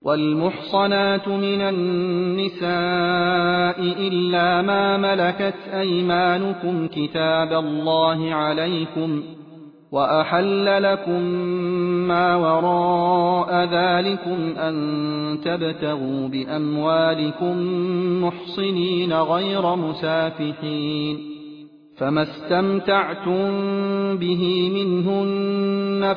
والمحصنات من النساء إلا ما ملكت أيمانكم كتاب الله عليكم، وأحل لكم ما وراء ذلكم أن تبتغوا بأموالكم محصنين غير مسافحين، فما استمتعتم به منهن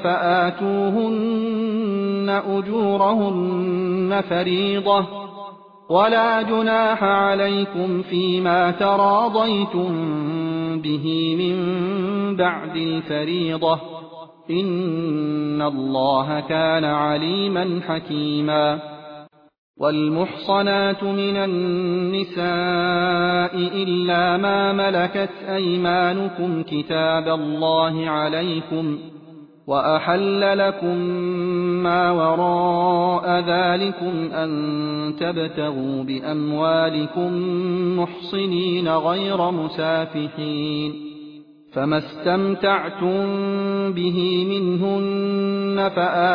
فآتوهن أجورهن فريضة، ولا جناح عليكم فيما تراضيتم به من بعد الفريضة، إن الله كان عليما حكيما. والمحصنات من النساء إلا ما ملكت أيمانكم كتاب الله عليكم، وأحل لكم ما وراء ذلكم أن تبتغوا بأموالكم محصنين غير مسافحين، فما استمتعتم به منهن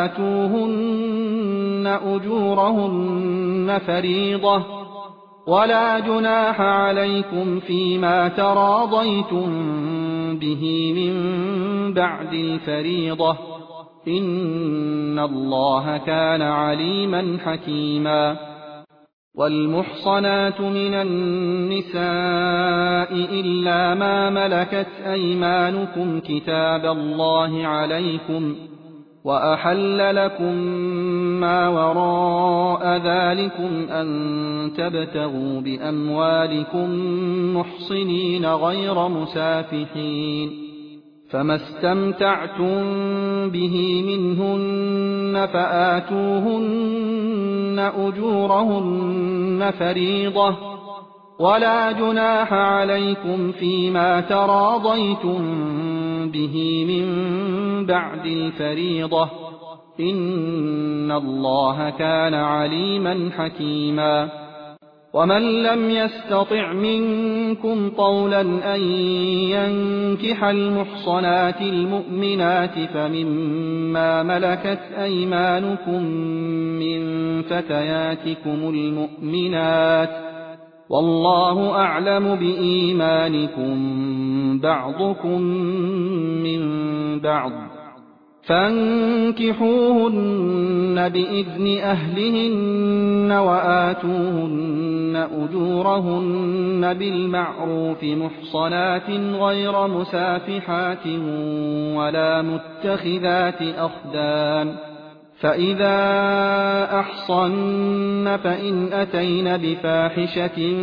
فآتوهن أجورهن فريضة، ولا جناح عليكم فيما تراضيتم به من بعد الفريضة، إن الله كان عليما حكيما. والمحصنات من النساء إلا ما ملكت أيمانكم كتاب الله عليكم، وأحل لكم ما وراء ذلكم أن تبتغوا بأموالكم محصنين غير مسافحين، فما استمتعتم به منهن فآتوهن أجورهن فريضة، ولا جناح عليكم فيما تراضيتم به من بعد الفريضة، إن الله كان عليما حكيما. ومن لم يستطع منكم طولا أن ينكح المحصنات المؤمنات فمما ملكت أيمانكم من فتياتكم المؤمنات، والله أعلم بإيمانكم بعضكم من بعض، فانكحوهن بإذن أهلهن وآتوهن أجورهن بالمعروف محصنات غير مسافحات ولا متخذات أخدان، فإذا أحصن فإن أتين بفاحشة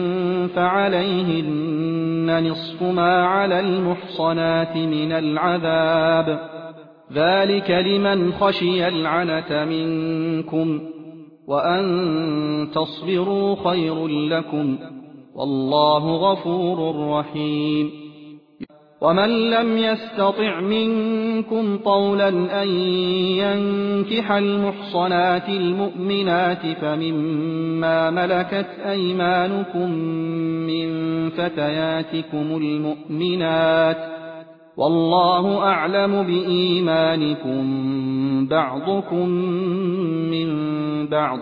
فعليهن نصف ما على المحصنات من العذاب، ذلك لمن خشي العنة منكم، وأن تصبروا خير لكم، والله غفور رحيم. ومن لم يستطع منكم طولا أن ينكح المحصنات المؤمنات فمما ملكت أيمانكم من فتياتكم المؤمنات، والله أعلم بإيمانكم بعضكم من بعض،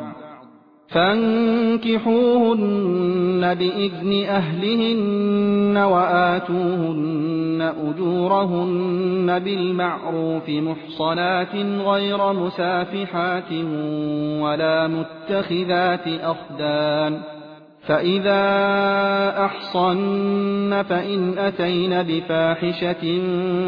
فانكحوهن بإذن أهلهن وآتوهن أجورهن بالمعروف محصنات غير مسافحات ولا متخذات أخدان، فإذا أحصن فإن أتين بفاحشة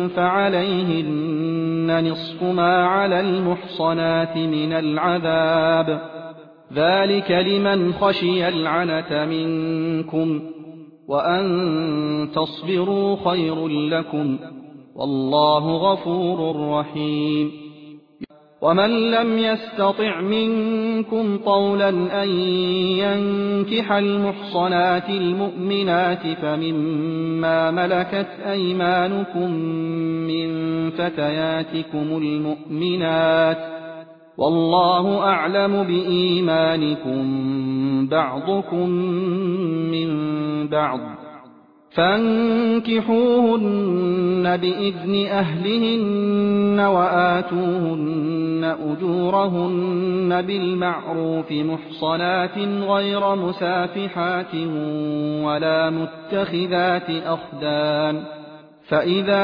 فعليهن نصف ما على المحصنات من العذاب، ذلك لمن خشي العنة منكم، وأن تصبروا خير لكم، والله غفور رحيم. ومن لم يستطع منكم طولا أن ينكح المحصنات المؤمنات فمما ملكت أيمانكم من فتياتكم المؤمنات، والله أعلم بإيمانكم بعضكم من بعض، فانكحوهن بإذن أهلهن وآتوهن أجورهن بالمعروف محصنات غير مسافحات ولا متخذات أخدان فإذا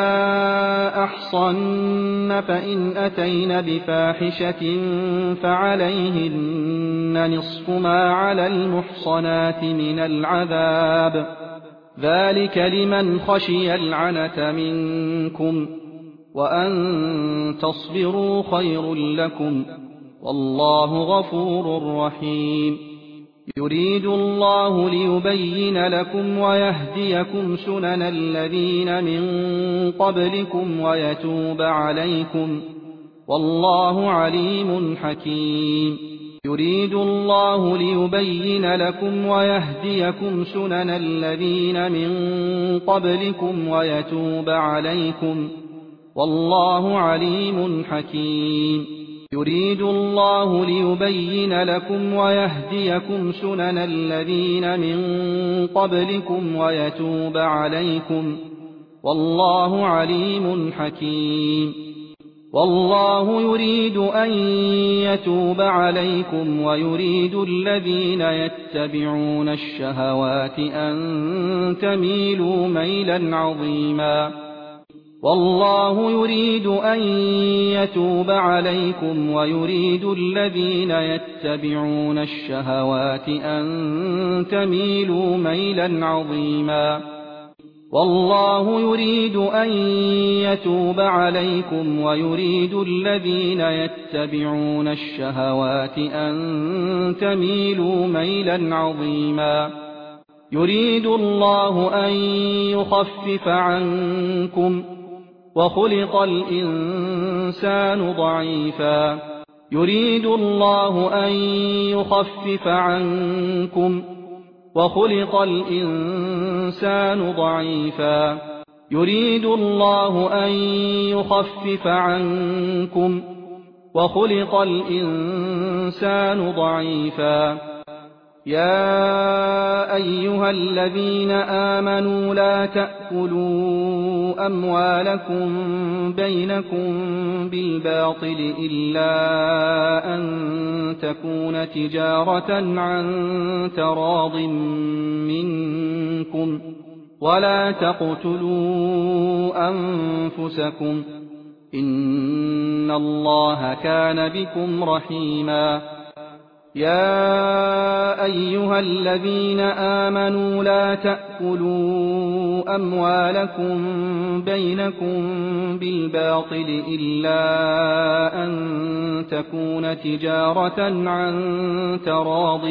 أحصن فإن أتين بفاحشة فعليهن نصف ما على المحصنات من العذاب ذلك لمن خشي العنة منكم وأن تصبروا خير لكم والله غفور رحيم يريد الله ليبين لكم ويهديكم سنن الذين من قبلكم ويتوب عليكم والله عليم حكيم يريد الله ليبين لكم ويهديكم سنن الذين من قبلكم ويتوب عليكم والله عليم حكيم يريد الله ليبين لكم ويهديكم سنن الذين من قبلكم ويتوب عليكم والله عليم حكيم والله يريد أن يتوب عليكم ويريد الذين يتبعون الشهوات أن تميلوا ميلا عظيما والله يريد أن يتوب عليكم ويريد الذين يتبعون الشهوات أن تميلوا ميلا عظيما والله يريد أن يتوب عليكم ويريد الذين يتبعون الشهوات أن تميلوا ميلا عظيما يريد الله أن يخفف عنكم وخلق الإنسان ضعيفا يريد الله أن يخفف عنكم وخلق الإنسان ضعيفا يريد الله أن يخفف عنكم وخلق الإنسان ضعيفا يا أيها الذين آمنوا لا تأكلوا أموالكم بينكم بالباطل إلا أن تكون تجارة عن تراض منكم ولا تقتلوا أنفسكم إن الله كان بكم رحيما يا أيها الذين آمنوا لا تأكلوا أموالكم بينكم بالباطل إلا أن تكون تجارة عن تراض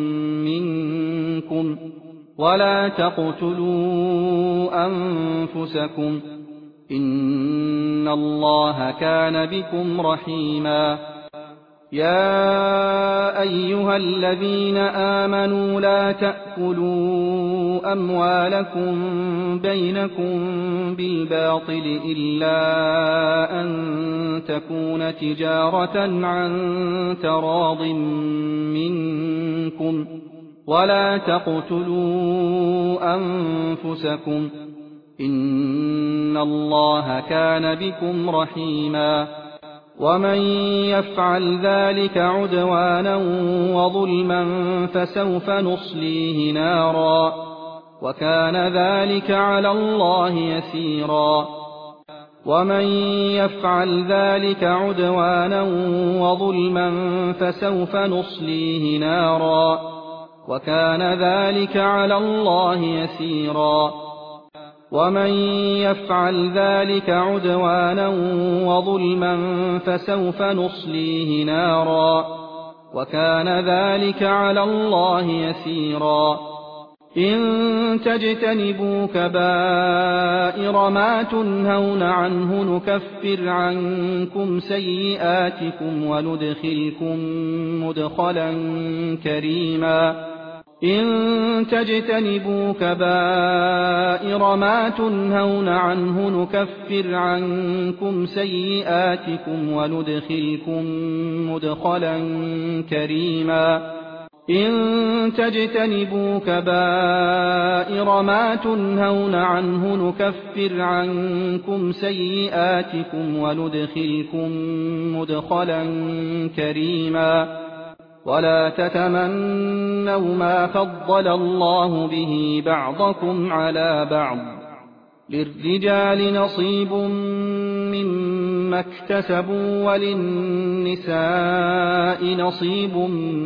منكم ولا تقتلوا أنفسكم إن الله كان بكم رحيما يا أيها الذين آمنوا لا تأكلوا أموالكم بينكم بالباطل إلا أن تكون تجارة عن تراض منكم ولا تقتلوا أنفسكم إن الله كان بكم رحيما ومن يفعل ذلك عدوانا وظلما فسوف نصليه نارا وكان ذلك على الله يسيرا ومن يفعل ذلك عدوانا وظلما فسوف نصليه نارا وكان ذلك على الله يسيرا ومن يفعل ذلك عدوانا وظلما فسوف نصليه نارا وكان ذلك على الله يسيرا إن تجتنبوا كبائر ما تنهون عنه نكفر عنكم سيئاتكم وندخلكم مدخلا كريما إن تجتنبوا كبائر ما تنهون عنه نكفر عنكم سيئاتكم وندخلكم مدخلا كريما إن تجتنبوا كبائر ما تنهون عنه نكفر عنكم سيئاتكم وندخلكم مدخلا كريما ولا تتمنوا ما فضل الله به بعضكم على بعض للرجال نصيب مما اكتسبوا وللنساء نصيب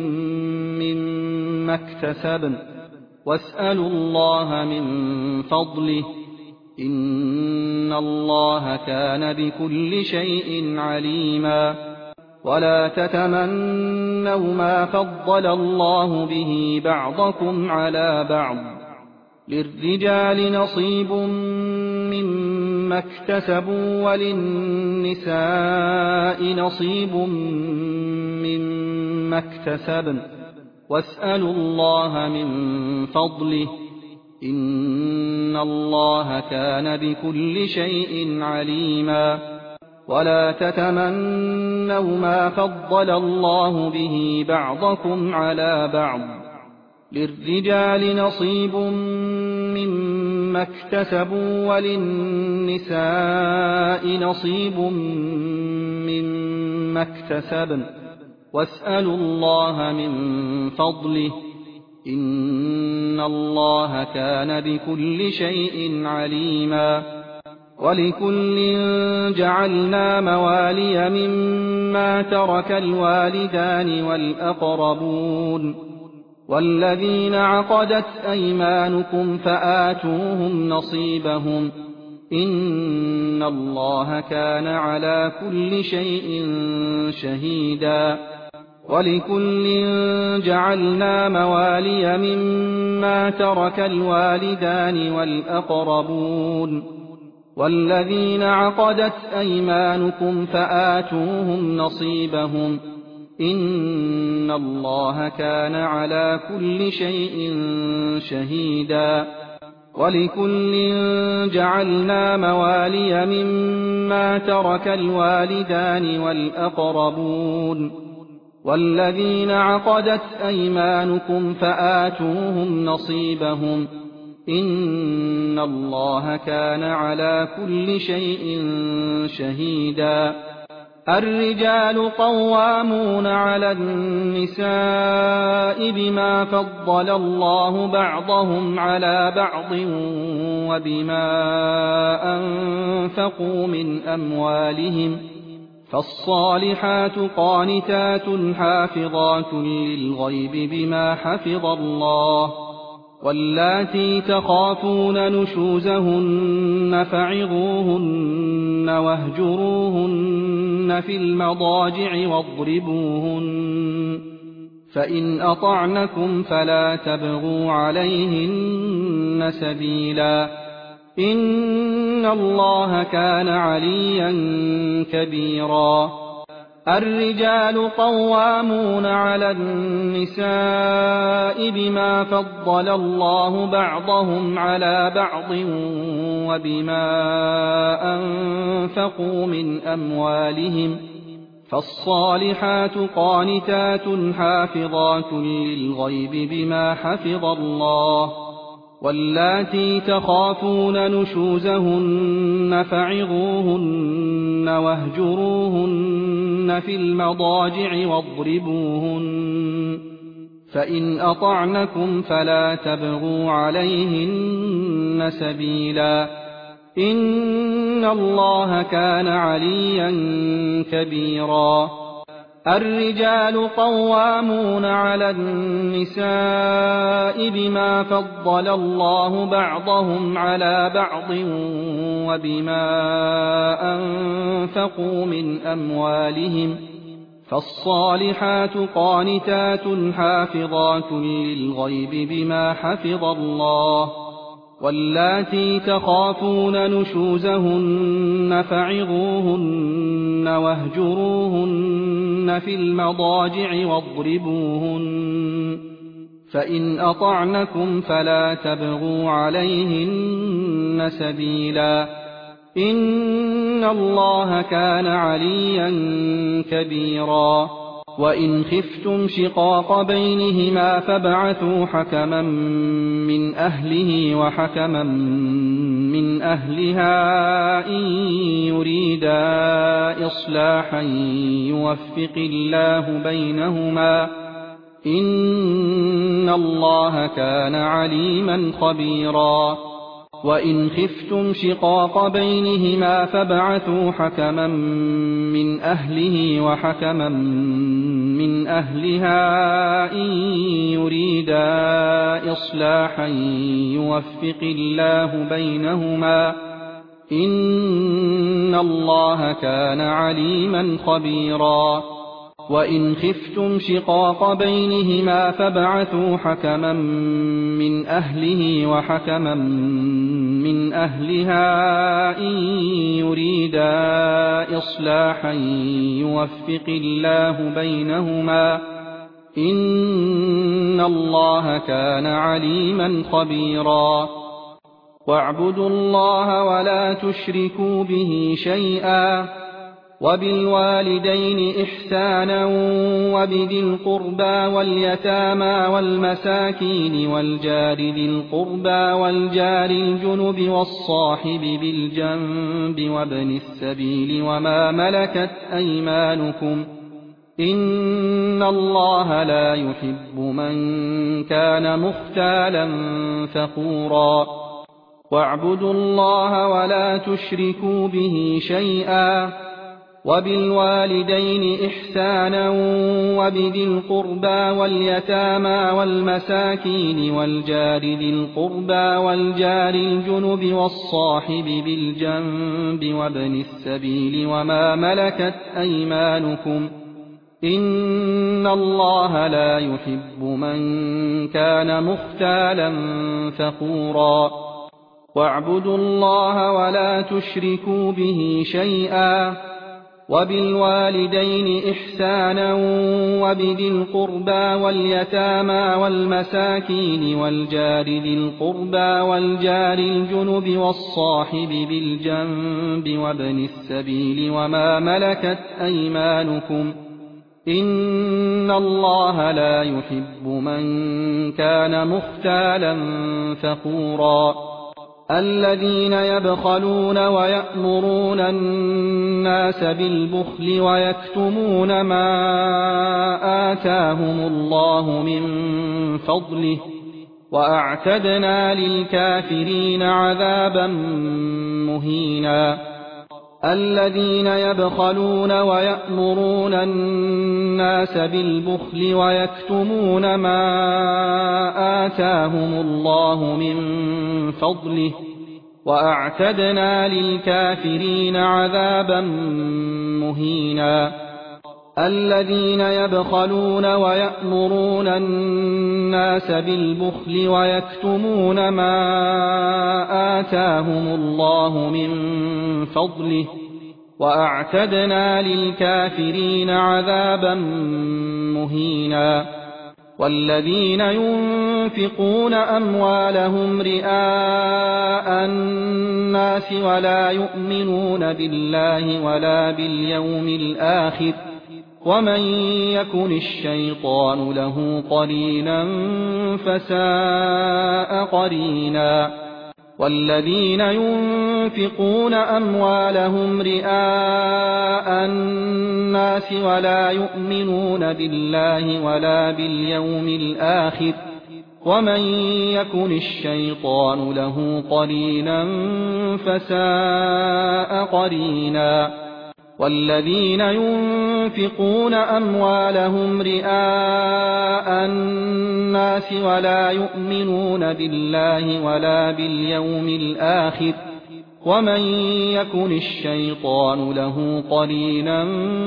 مما اكتسبن واسألوا الله من فضله إن الله كان بكل شيء عليما ولا تتمنوا ما فضل الله به بعضكم على بعض للرجال نصيب مما اكتسبوا وللنساء نصيب مما اكتسبن واسألوا الله من فضله إن الله كان بكل شيء عليما ولا تتمنوا ما فضل الله به بعضكم على بعض للرجال نصيب مما اكتسبوا وللنساء نصيب مما اكتسبن واسألوا الله من فضله إن الله كان بكل شيء عليما ولكل جعلنا موالي مما ترك الوالدان والأقربون والذين عقدت أيمانكم فآتوهم نصيبهم إن الله كان على كل شيء شهيدا ولكل جعلنا موالي مما ترك الوالدان والأقربون والذين عقدت أيمانكم فآتوهم نصيبهم إن الله كان على كل شيء شهيدا ولكل جعلنا موالي مما ترك الوالدان والأقربون والذين عقدت أيمانكم فآتوهم نصيبهم إن الله كان على كل شيء شهيدا الرجال قوامون على النساء بما فضل الله بعضهم على بعض وبما أنفقوا من أموالهم فالصالحات قانتات حافظات للغيب بما حفظ الله واللاتي تخافون نشوزهن فعظوهن واهجروهن في المضاجع واضربوهن فإن أطعنكم فلا تبغوا عليهن سبيلا إن الله كان عليا كبيرا الرجال قوامون على النساء بما فضل الله بعضهم على بعض وبما أنفقوا من أموالهم فالصالحات قانتات حافظات للغيب بما حفظ الله واللاتي تخافون نشوزهن فعظوهن واهجروهن في المضاجع واضربوهن فإن أطعنكم فلا تبغوا عليهن سبيلا إن الله كان عليا كبيرا الرجال قوامون على النساء بما فضل الله بعضهم على بعض وبما أنفقوا من أموالهم فالصالحات قانتات حافظات للغيب بما حفظ الله واللاتي تخافون نشوزهن فعظوهن واهجروهن في المضاجع واضربوهن فإن أطعنكم فلا تبغوا عليهن سبيلا إن الله كان عليا كبيرا وإن خفتم شقاق بينهما فابعثوا حكما من أهله وحكما من أهلها إن يريدا إصلاحا يوفق الله بينهما إن الله كان عليما خبيرا وإن خفتم شقاق بينهما فابعثوا حكما من أهله وحكما من أهلها إن يريدا إصلاحا يوفق الله بينهما إن الله كان عليما خبيرا وإن خفتم شقاق بينهما فابعثوا حكما من أهله وحكما من أهلها إن يريدا إصلاحا يوفق الله بينهما إن الله كان عليما خبيرا واعبدوا الله ولا تشركوا به شيئا وبالوالدين إحسانا وبذي القربى واليتامى والمساكين والجار ذي القربى والجار الجنب والصاحب بالجنب وابن السبيل وما ملكت أيمانكم إن الله لا يحب من كان مختالا فخورا واعبدوا الله ولا تشركوا به شيئا وبالوالدين إحسانا وبذي القربى واليتامى والمساكين والجار ذي القربى والجار الجنب والصاحب بالجنب وابن السبيل وما ملكت أيمانكم إن الله لا يحب من كان مختالا فخورا واعبدوا الله ولا تشركوا به شيئا وبالوالدين إحسانا وبذي القربى واليتامى والمساكين والجار ذي القربى والجار الجنب والصاحب بالجنب وابن السبيل وما ملكت أيمانكم إن الله لا يحب من كان مختالا فخورا الذين يبخلون ويأمرون الناس بالبخل ويكتمون ما آتاهم الله من فضله وأعتدنا للكافرين عذابا مهينا الذين يبخلون ويأمرون الناس بالبخل ويكتمون ما آتاهم الله من فضله وأعتدنا للكافرين عذابا مهينا الذين يبخلون ويأمرون الناس بالبخل ويكتمون ما آتاهم الله من فضله وأعتدنا للكافرين عذابا مهينا والذين ينفقون أموالهم رئاء الناس ولا يؤمنون بالله ولا باليوم الآخر ومن يكن الشيطان له قرينا فساء قرينا والذين ينفقون أموالهم رئاء الناس ولا يؤمنون بالله ولا باليوم الآخر ومن يكن الشيطان له قرينا فساء قرينا والذين ينفقون أموالهم رئاء الناس ولا يؤمنون بالله ولا باليوم الآخر ومن يكن الشيطان له قرينا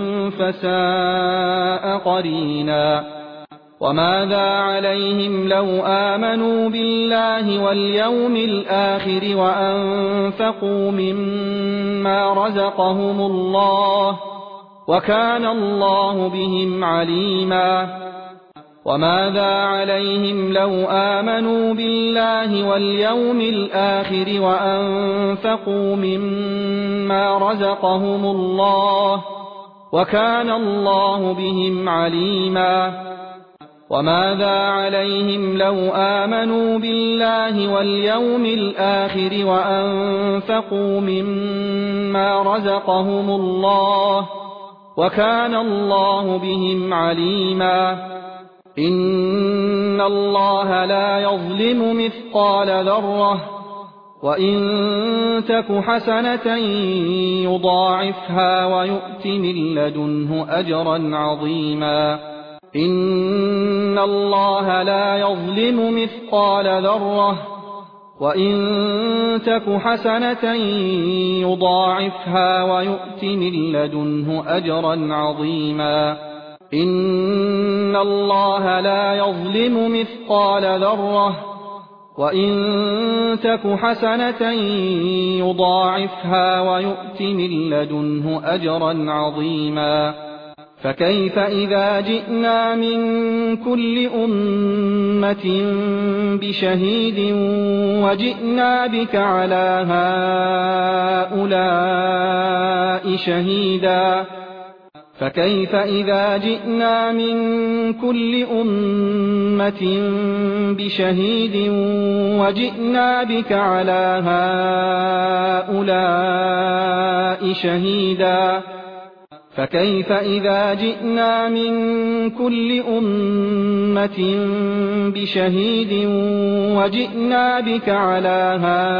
فساء قرينا وماذا عليهم لو آمنوا بالله واليوم الآخر وأنفقوا مما رزقهم الله وكان الله بهم عليما وماذا عليهم لو آمنوا بالله واليوم الآخر وأنفقوا مما رزقهم الله وكان الله بهم عليما. وماذا عليهم لو آمنوا بالله واليوم الآخر وأنفقوا مما رزقهم الله وكان الله بهم عليما. إن الله لا يظلم مثقال ذرة وإن تك حسنة يضاعفها ويؤت من لدنه أجرا عظيما. إن الله لا يظلم مثقال ذرة وإن تك حسنة يضاعفها ويؤت من لدنه أجرا عظيما. إن الله لا يظلم مثقال ذرة وإن تك حسنة يضاعفها ويؤت من لدنه أجرا عظيما. فكيف إذا جئنا من كل أمة بشهيد وجئنا بك على هؤلاء شهيدا. فكيف إذا جئنا من كل أمة بشهيد وجئنا بك على هؤلاء شهيدا. فكيف إذا جئنا من كل أمة بشهيد وجئنا بك على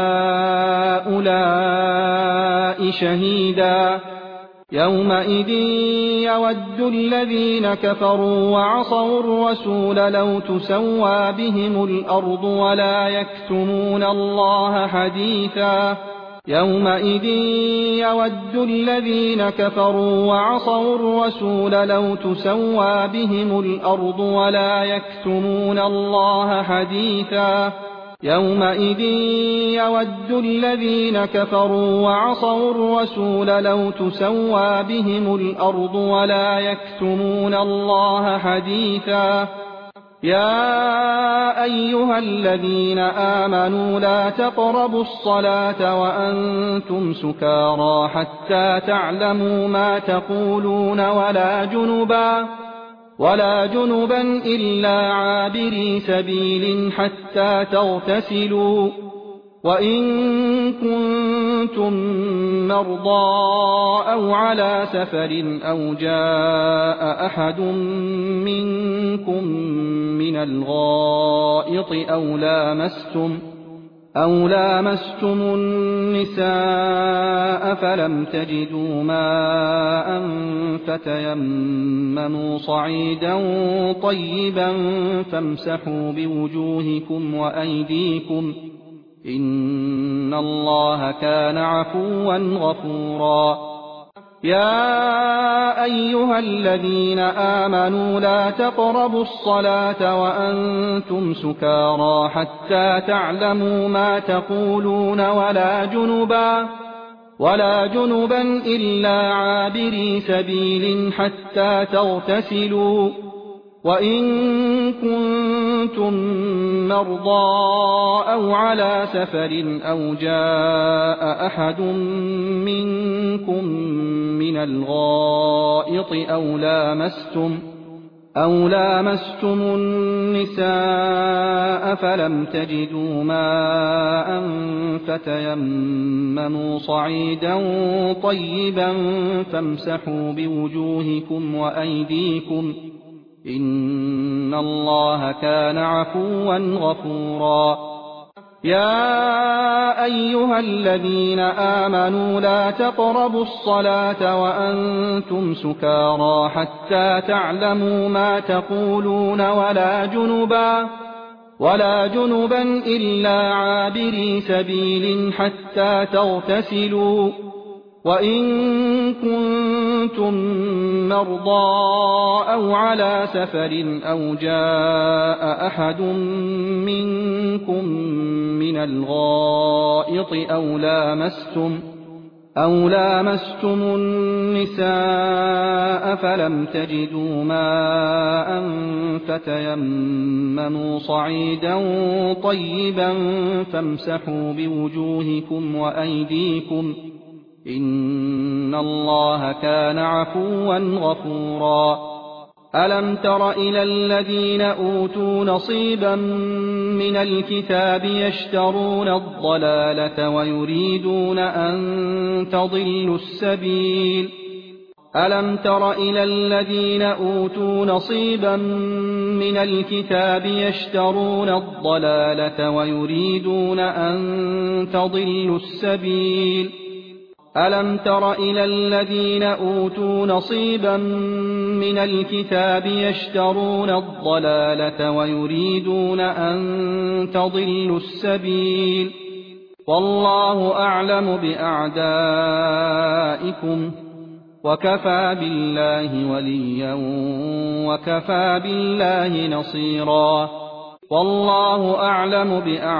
هؤلاء شهيدا. يومئذ يود الذين كفروا وعصوا الرسول لو تسوى بهم الأرض ولا يكتمون الله حديثا. يومئذ يود الذين كفروا وعصوا الرسول لو تسوى بهم الأرض ولا يكتمون الله حديثا. يومئذ يود الذين كفروا وعصوا الرسول لو تسوى بهم الأرض ولا يكتمون الله حديثا. يا أيها الذين آمنوا لا تقربوا الصلاة وأنتم سكارى حتى تعلموا ما تقولون ولا جنبا إلا عابري سبيل حتى تغتسلوا. وإن كنتم مرضى أو على سفر أو جاء أحد منكم من الغائط أو لامستم النساء فلم تجدوا ماء فتيمموا صعيدا طيبا فامسحوا بوجوهكم وأيديكم إن الله كان عفوا غفورا. يا أيها الذين آمنوا لا تقربوا الصلاة وأنتم سكارى حتى تعلموا ما تقولون ولا جنبا إلا عابري سبيل حتى تغتسلوا. وإن كنتم مرضى أو على سفر أو جاء أحد منكم من الغائط أو لامستم النساء فلم تجدوا ماء فتيمموا صعيدا طيبا فامسحوا بوجوهكم وأيديكم إن الله كان عفوا غفورا. يا أيها الذين آمنوا لا تقربوا الصلاة وأنتم سكارى حتى تعلموا ما تقولون ولا جنبا إلا عابري سبيل حتى تغتسلوا. وإن كنتم مرضى أو على سفر أو جاء أحد منكم من الغائط أو لامستم النساء فلم تجدوا ماء فتيمموا صعيدا طيبا فامسحوا بوجوهكم وأيديكم إن الله كان عفوا غفورا. ألم تر إلى الذين أوتوا نصيبا من الكتاب يشترون الضلالة ويريدون أن تضلوا السبيل. ألم تر إلى الذين أوتوا نصيبا من الكتاب يشترون الضلالة ويريدون أن تضلوا السبيل. ألم تر إلى الذين أوتوا نصيبا من الكتاب يشترون الضلالة ويريدون أن تضلوا السبيل. والله أعلم بأعدائكم وكفى بالله وليا وكفى بالله نصيرا. والله أعلم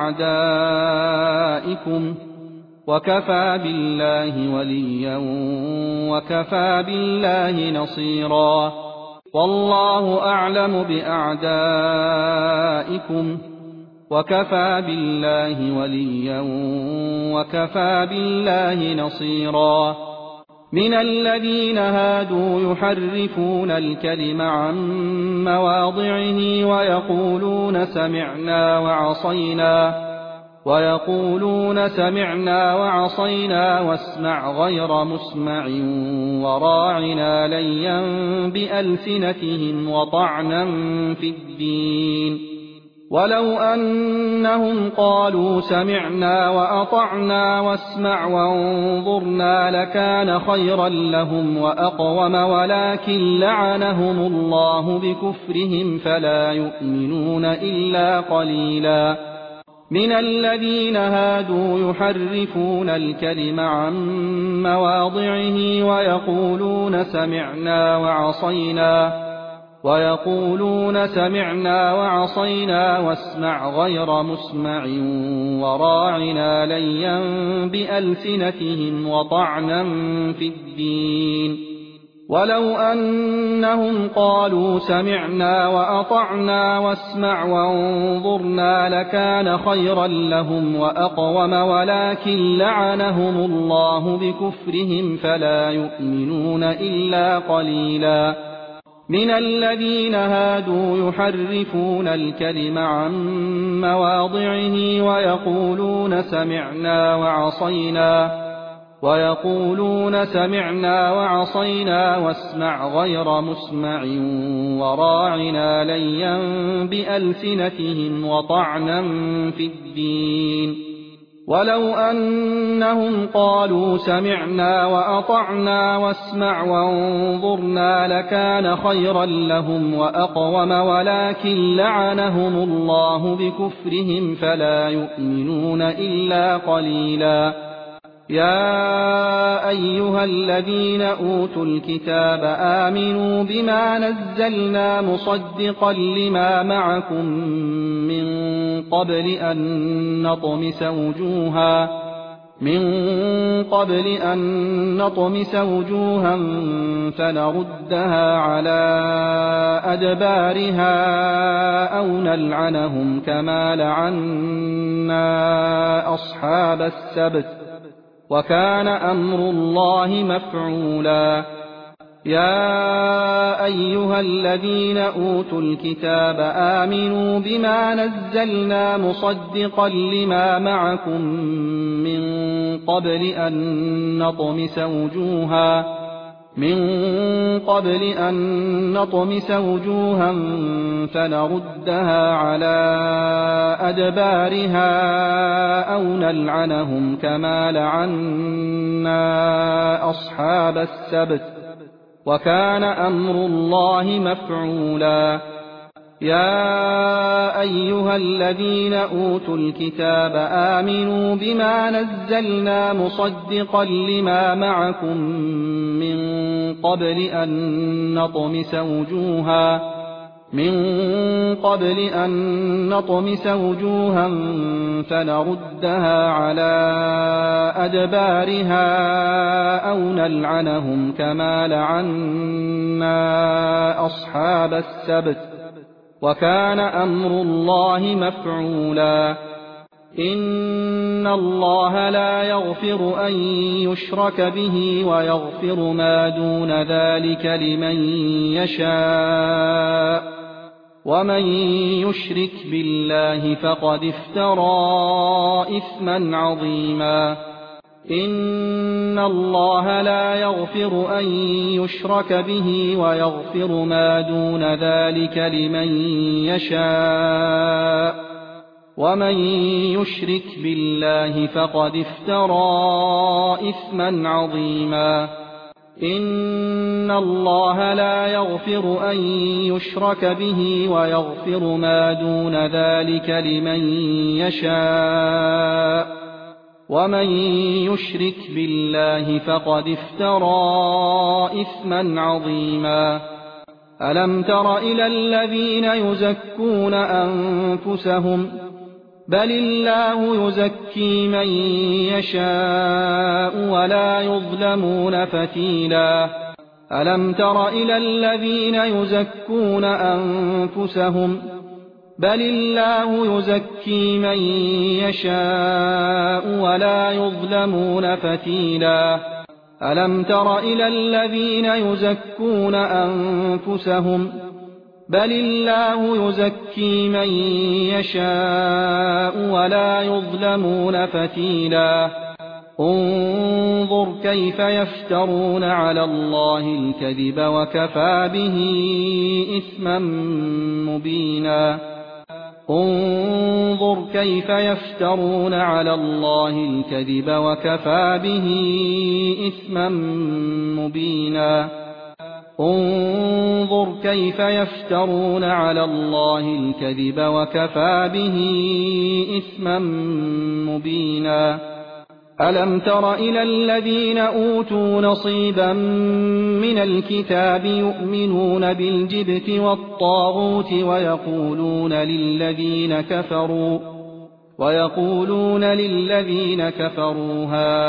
بأعدائكم وكفى بالله وليا وكفى بالله نصيرا. والله أعلم بأعدائكم وكفى بالله وليا وكفى بالله نصيرا. من الذين هادوا يحرفون الكلم عن مواضعه ويقولون سمعنا وعصينا واسمع غير مسمع وراعنا ليا بألسنتهم وطعنا في الدين. ولو أنهم قالوا سمعنا وأطعنا واسمع وانظرنا لكان خيرا لهم وأقوم ولكن لعنهم الله بكفرهم فلا يؤمنون إلا قليلا. من الذين هادوا يحرفون الكلم عن مواضعه ويقولون سمعنا وعصينا واسمع غير مسمع وراعنا ليا بألسنتهم وطعنا في الدين. ولو أنهم قالوا سمعنا وأطعنا واسمع وانظرنا لكان خيرا لهم وأقوم ولكن لعنهم الله بكفرهم فلا يؤمنون إلا قليلا. من الذين هادوا يحرفون الكلم عن مواضعه ويقولون سمعنا وعصينا واسمع غير مسمع وراعنا ليا بألسنتهم وطعنا في الدين. ولو أنهم قالوا سمعنا وأطعنا واسمع وانظرنا لكان خيرا لهم وأقوم ولكن لعنهم الله بكفرهم فلا يؤمنون إلا قليلا. يا أيها الذين أوتوا الكتاب آمنوا بما نزلنا مصدقا لما معكم من قبل أن نطمس وجوها فنردها على أدبارها أو نلعنهم كما لعنا أصحاب السبت وكان أمر الله مفعولا. يا أيها الذين أوتوا الكتاب آمنوا بما نزلنا مصدقا لما معكم من قبل أن نطمس وجوها فنردها على أدبارها أو نلعنهم كما لعنا أصحاب السبت وكان أمر الله مفعولا. يا أيها الذين أوتوا الكتاب آمنوا بما نزلنا مصدقا لما معكم من قبل أن نطمس وجوها فنردها على أدبارها أو نلعنهم كما لعنا أصحاب السبت وكان أمر الله مفعولا. إن الله لا يغفر أن يشرك به ويغفر ما دون ذلك لمن يشاء ومن يشرك بالله فقد افترى إثما عظيما إن الله لا يغفر أن يشرك به ويغفر ما دون ذلك لمن يشاء ومن يشرك بالله فقد افترى إثما عظيما إن الله لا يغفر أن يشرك به ويغفر ما دون ذلك لمن يشاء ومن يشرك بالله فقد افترى إثما عظيما ألم تر إلى الذين يزكون أنفسهم بل الله يزكي من يشاء ولا يظلمون فتيلا ألم تر إلى الذين يزكون أنفسهم بل الله يزكي من يشاء ولا يظلمون فتيلا ألم تر إلى الذين يزكون أنفسهم بل الله يزكي من يشاء ولا يظلمون فتيلا انظر كيف يفترون على الله الكذب وكفى به إثما مبينا انظر كيف يفترون على الله الكذب وكفى به إثما مبينا انظر كيف يفترون على الله الكذب وكفى به إثما مبينا ألم تر إلى الذين أوتوا نصيبا من الكتاب يؤمنون بالجبت والطاغوت ويقولون للذين كفروا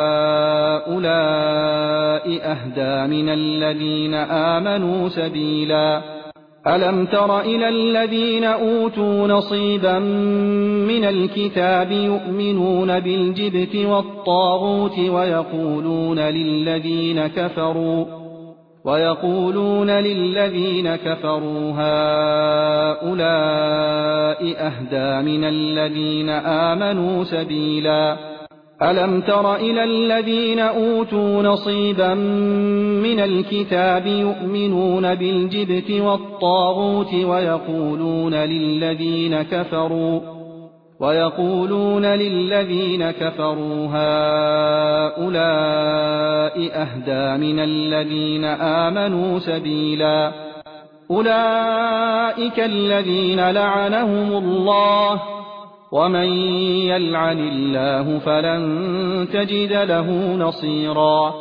هؤلاء أهدى من الذين آمنوا سبيلا ألم تر إلى الذين أوتوا نصيبا من الكتاب يؤمنون بالجبت والطاغوت ويقولون للذين كفروا هؤلاء أهدى من الذين آمنوا سبيلا ألم تر إلى الذين أوتوا نصيبا من الكتاب يؤمنون بالجبت والطاغوت ويقولون للذين كفروا هؤلاء أهدى من الذين آمنوا سبيلا أولئك الذين لعنهم الله ومن يلعن الله فلن تجد له نصيرا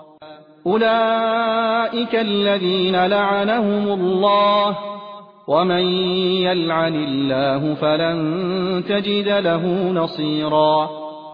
أولئك الذين لعنهم الله ومن يلعن الله فلن تجد له نصيرا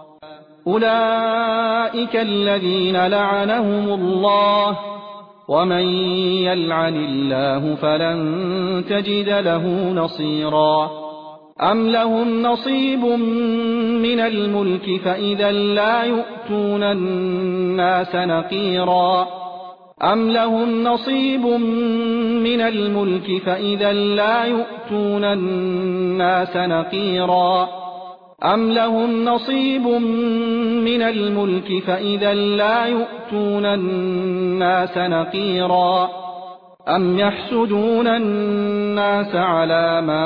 أولئك الذين لعنهم الله ومن يلعن الله فلن تجد له نصيرا أم لهم نصيب من الملك فإذا لا يؤتون الناس نقيرا أم لهم نصيب من الملك فإذا لا يؤتون الناس نقيرا أم لهم نصيب من الملك فإذا لا يؤتون الناس نقيرا أم يحسدون الناس على ما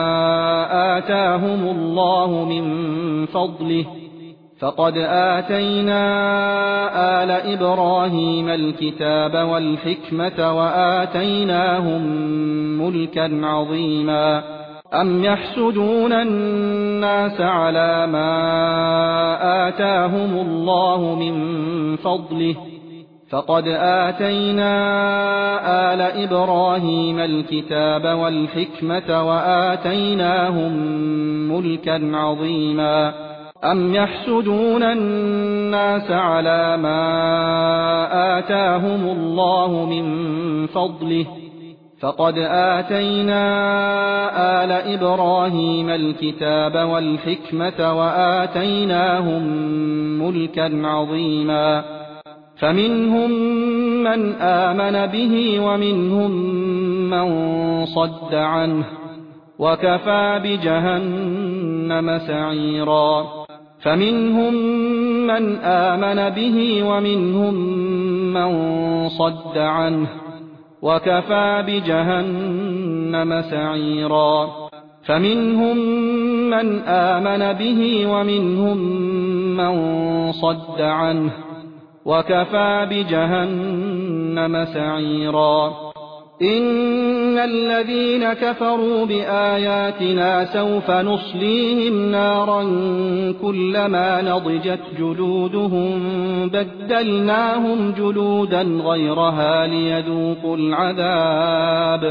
آتاهم الله من فضله فقد آتينا آل إبراهيم الكتاب والحكمة وآتيناهم ملكا عظيما أم يحسدون الناس على ما آتاهم الله من فضله فقد آتينا آل إبراهيم الكتاب والحكمة وآتيناهم ملكا عظيما أم يحسدون الناس على ما آتاهم الله من فضله فقد آتينا آل إبراهيم الكتاب والحكمة وآتيناهم ملكا عظيما فمنهم من آمن به ومنهم من صد عنه وكفى بجهنم سعيرا فمنهم من آمن به ومنهم من صد عنه وكفى بجهنم سعيرا فمنهم من آمن به ومنهم من صد عنه وكفى بجهنم سعيرا إن الذين كفروا بآياتنا سوف نصليهم نارا كلما نضجت جلودهم بدلناهم جلودا غيرها ليذوقوا العذاب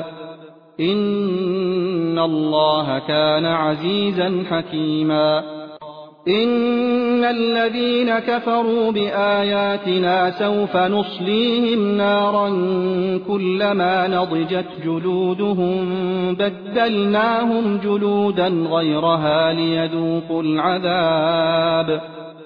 إن الله كان عزيزا حكيما إن الذين كفروا بآياتنا سوف نصليهم نارا كلما نضجت جلودهم بدلناهم جلودا غيرها ليذوقوا العذاب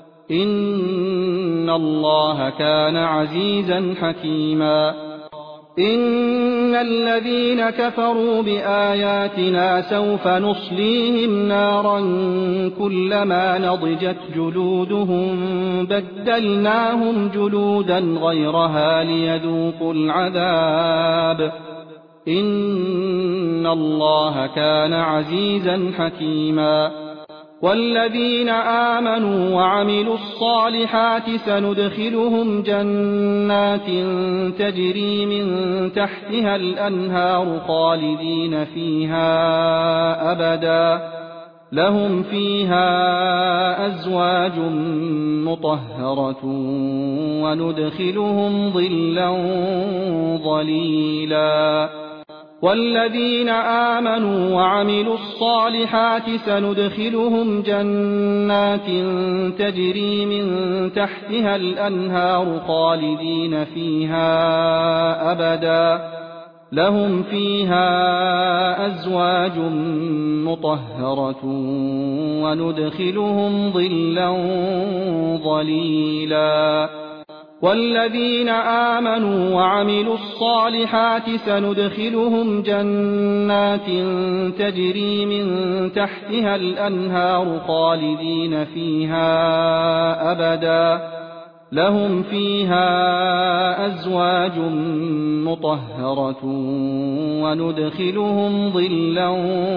إن الله كان عزيزا حكيما إن الذين كفروا بآياتنا سوف نصليهم نارا كلما نضجت جلودهم بدلناهم جلودا غيرها ليذوقوا العذاب إن الله كان عزيزا حكيما والذين آمنوا وعملوا الصالحات سندخلهم جنات تجري من تحتها الأنهار خالدين فيها أبدا لهم فيها أزواج مطهرة وندخلهم ظلا ظليلا والذين آمنوا وعملوا الصالحات سندخلهم جنات تجري من تحتها الأنهار خالدين فيها أبدا لهم فيها أزواج مطهرة وندخلهم ظلا ظليلا والذين آمنوا وعملوا الصالحات سندخلهم جنات تجري من تحتها الأنهار خالدين فيها أبدا لهم فيها أزواج مطهرة وندخلهم ظلا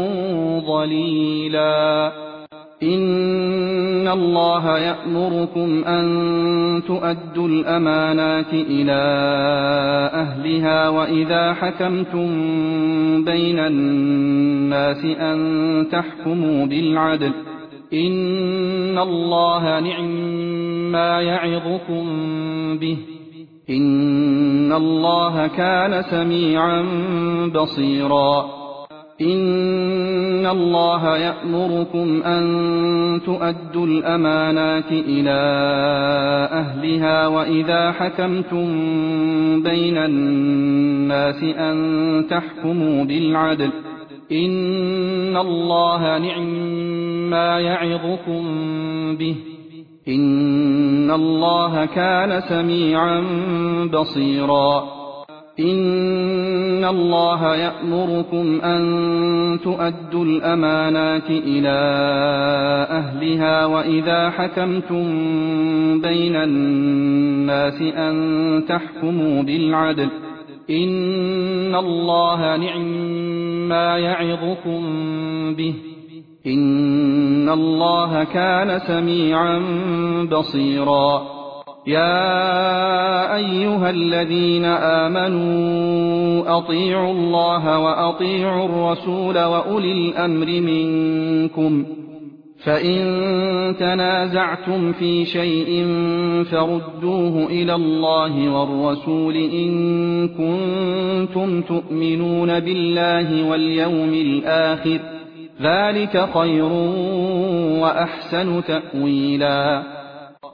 ظليلا إن الله يأمركم أن تؤدوا الأمانات إلى أهلها وإذا حكمتم بين الناس أن تحكموا بالعدل إن الله نعما يعظكم به إن الله كان سميعا بصيرا إن الله يأمركم أن تؤدوا الأمانات إلى أهلها وإذا حكمتم بين الناس أن تحكموا بالعدل إن الله نعما يعظكم به إن الله كان سميعا بصيرا إن الله يأمركم أن تؤدوا الأمانات إلى أهلها وإذا حكمتم بين الناس أن تحكموا بالعدل إن الله نعما يعظكم به إن الله كان سميعا بصيرا يا أيها الذين آمنوا أطيعوا الله وأطيعوا الرسول وأولي الأمر منكم فإن تنازعتم في شيء فردوه إلى الله والرسول إن كنتم تؤمنون بالله واليوم الآخر ذلك خير وأحسن تأويلا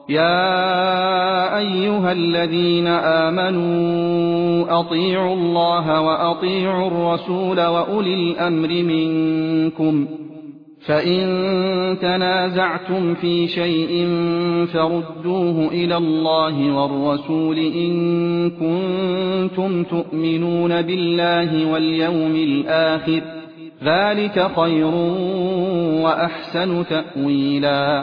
يا أيها الذين آمنوا أطيعوا الله وأطيعوا الرسول وأولي الأمر منكم فإن تنازعتم في شيء فردوه إلى الله والرسول إن كنتم تؤمنون بالله واليوم الآخر ذلك خير وأحسن تأويلا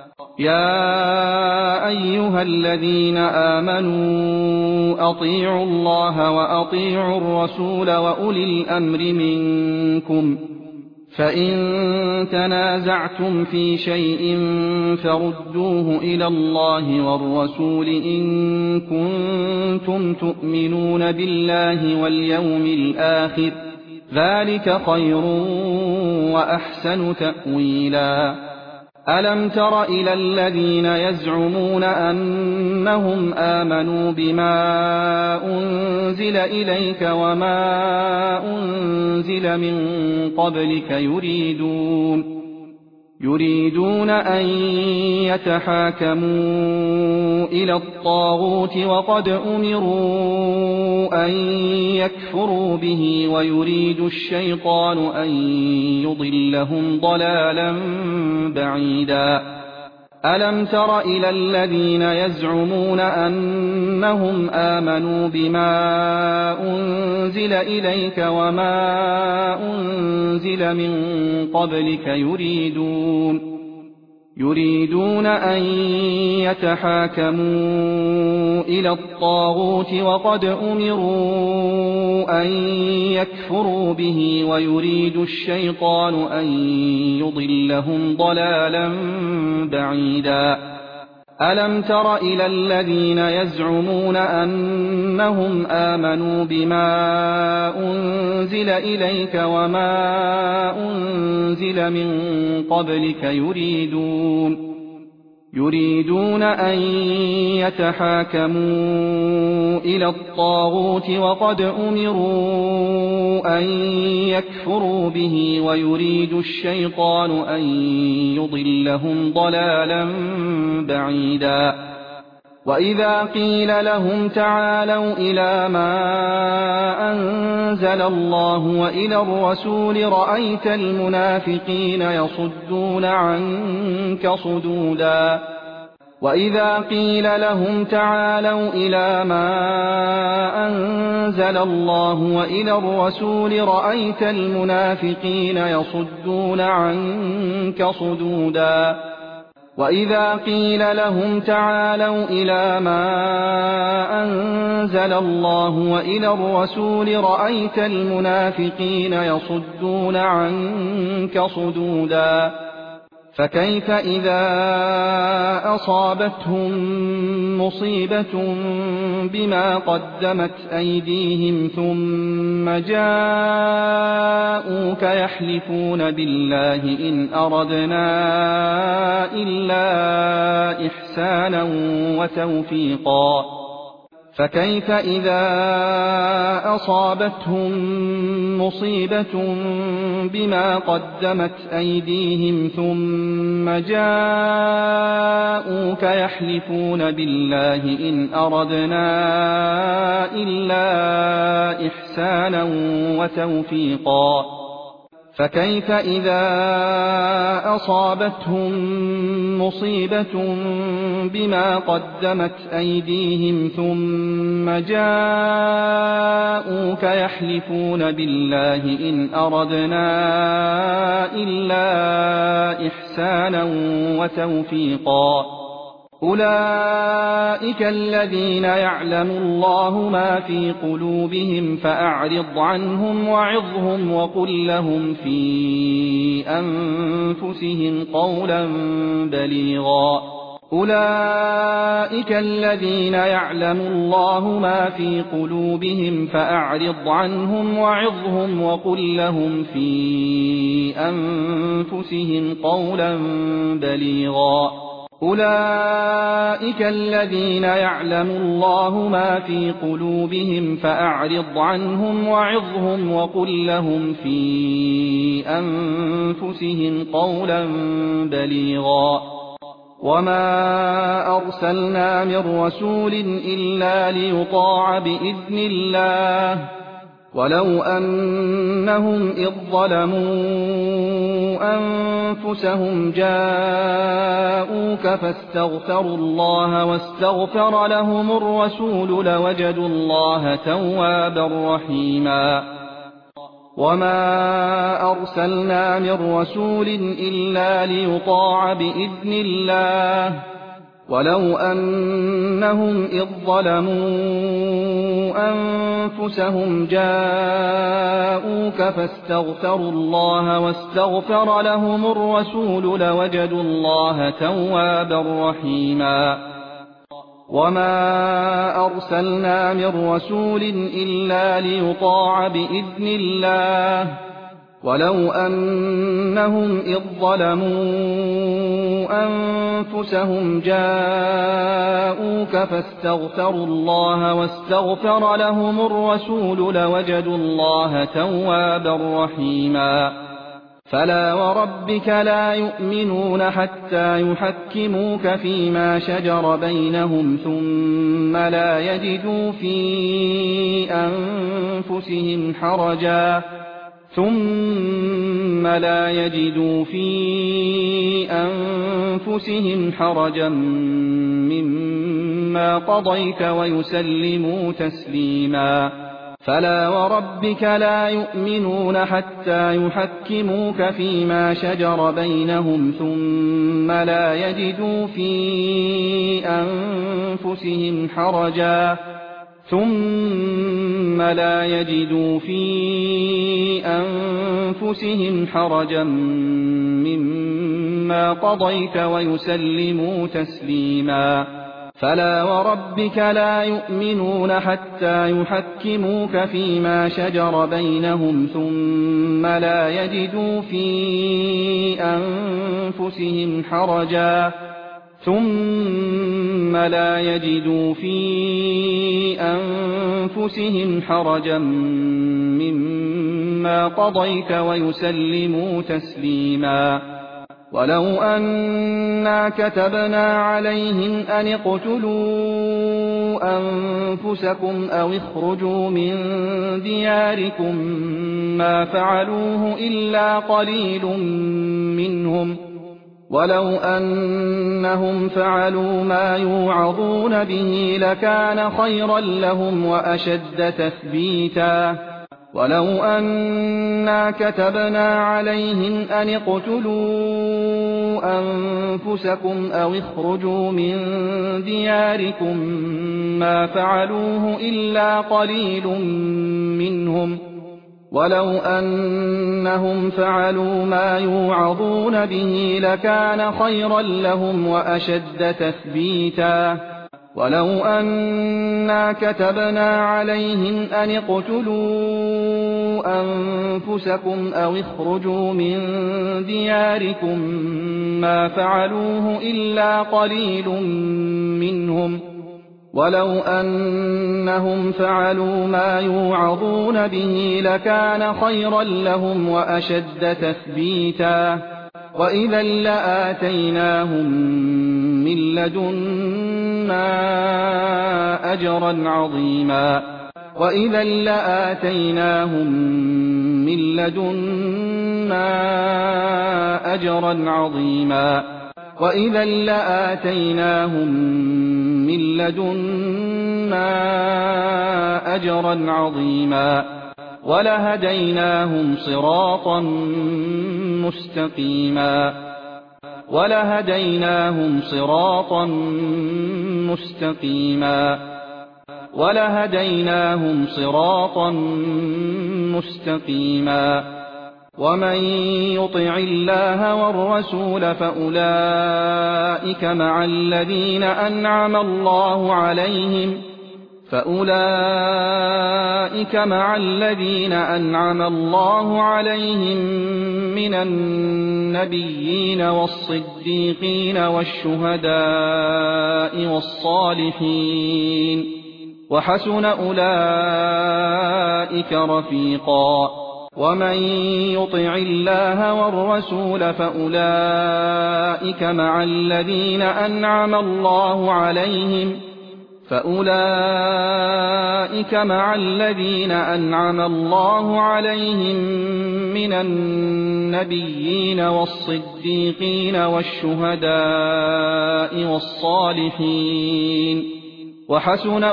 يا أيها الذين آمنوا أطيعوا الله وأطيعوا الرسول وأولي الأمر منكم فإن تنازعتم في شيء فردوه إلى الله والرسول إن كنتم تؤمنون بالله واليوم الآخر ذلك خير وأحسن تأويلا ألم تر إلى الذين يزعمون أنهم آمنوا بما أنزل إليك وما أنزل من قبلك يريدون أن يتحاكموا إلى الطاغوت وقد أمروا أن يكفروا به ويريد الشيطان أن يضلهم ضلالا بعيدا ألم تر إلى الذين يزعمون أنهم آمنوا بما أنزل إليك وما أنزل من قبلك يريدون أن يتحاكموا إلى الطاغوت وقد أمروا أن يكفروا به ويريد الشيطان أن يضلهم ضلالا بعيدا ألم تر إلى الذين يزعمون أنهم آمنوا بما أنزل إليك وما أنزل من قبلك يريدون أن يتحاكموا إلى الطاغوت وقد أمروا أن يكفروا به ويريد الشيطان أن يضلهم ضلالا بعيدا وإذا قيل لهم تعالوا إلى ما أنزل الله وإلى الرسول رأيت المنافقين يصدون عنك صدودا وإذا قيل لهم تعالوا إلى ما أنزل الله وإلى الرسول رأيت المنافقين يصدون عنك صدودا وإذا قيل لهم تعالوا إلى ما أنزل الله وإلى الرسول رأيت المنافقين يصدون عنك صدودا فكيف إذا أصابتهم مصيبة بما قدمت أيديهم ثم جاءوك يحلفون بالله إن أردنا إلا إحسانا وتوفيقا فكيف إذا أصابتهم مصيبة بما قدمت أيديهم ثم جاءوك يحلفون بالله إن أردنا إلا إحسانا وتوفيقا فكيف إذا أصابتهم مصيبة بما قدمت أيديهم ثم جاءوك يحلفون بالله إن أردنا إلا إحسانا وتوفيقا أولئك الذين يعلم الله ما في قلوبهم فأعرض عنهم وعظهم وقل لهم في أنفسهم قولا بليغا أولئك الذين يعلم الله ما في قلوبهم فأعرض عنهم وعظهم وقل لهم في أنفسهم قولا بليغا أولئك الذين يعلم الله ما في قلوبهم فأعرض عنهم وعظهم وقل لهم في أنفسهم قولا بليغا وما أرسلنا من رسول إلا ليطاع بإذن الله ولو أنهم إذ ظلموا أنفسهم جاءوك فاستغفروا الله واستغفر لهم الرسول لوجدوا الله توابا رحيما وما أرسلنا من رسول إلا ليطاع بإذن الله ولو أنهم إذ ظلموا أنفسهم جاءوك فاستغفروا الله واستغفر لهم الرسول لوجدوا الله توابا رحيما وما أرسلنا من رسول إلا ليطاع بإذن الله ولو أنهم إذ ظلموا أنفسهم جاءوك فاستغفروا الله واستغفر لهم الرسول لوجدوا الله توابا رحيما فلا وربك لا يؤمنون حتى يحكموك فيما شجر بينهم ثم لا يجدوا في أنفسهم حرجا مما قضيت ويسلموا تسليما فلا وربك لا يؤمنون حتى يحكموك فيما شجر بينهم ثم لا يجدوا في أنفسهم حرجا مما قضيت ويسلموا تسليما فلا وربك لا يؤمنون حتى يحكموك فيما شجر بينهم ثم لا يجدوا في أنفسهم حرجا مما قضيت ويسلموا تسليما ولو أنا كتبنا عليهم أن اقتلوا أنفسكم أو اخرجوا من دياركم ما فعلوه إلا قليل منهم ولو أنهم فعلوا ما يوعظون به لكان خيرا لهم وأشد تثبيتا ولو أنا كتبنا عليهم أن اقتلوا أنفسكم أو اخرجوا من دياركم ما فعلوه إلا قليل منهم ولو أنهم فعلوا ما يوعظون به لكان خيرا لهم وأشد تثبيتا ولو أنا كتبنا عليهم أن اقتلوا أنفسكم أو اخرجوا من دياركم ما فعلوه إلا قليل منهم ولو أنهم فعلوا ما يوعظون به لكان خيرا لهم وأشد تثبيتا وإذا لآتيناهم من لدنا أجرا عظيما وإذا لآتيناهم من لدنا أجرا عظيما ولهديناهم صراطا مستقيما ومن يطع الله والرسول فأولئك مع الذين أنعم الله عليهم من النبيين والصديقين والشهداء والصالحين وحسن أولئك رفيقا ومن يطع الله والرسول فأولئك مع الذين أنعم الله عليهم من النبيين والصديقين والشهداء والصالحين وحسن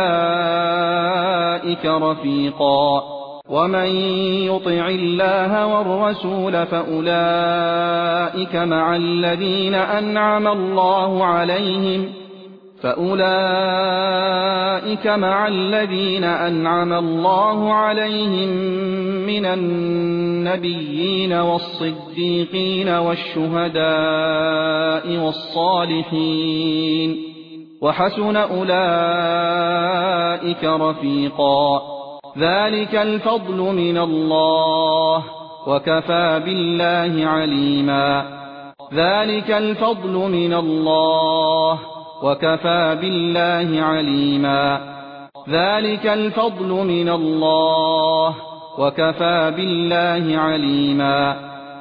أولئك رفيقا ومن يطع الله والرسول فأولئك مع الذين أنعم الله عليهم من النبيين والصديقين والشهداء والصالحين وحسن أولئك رفيقا ذلك الفضل من الله وكفى بالله عليما ذلك الفضل من الله وكفى بالله عليما ذلك الفضل من الله وكفى بالله عليما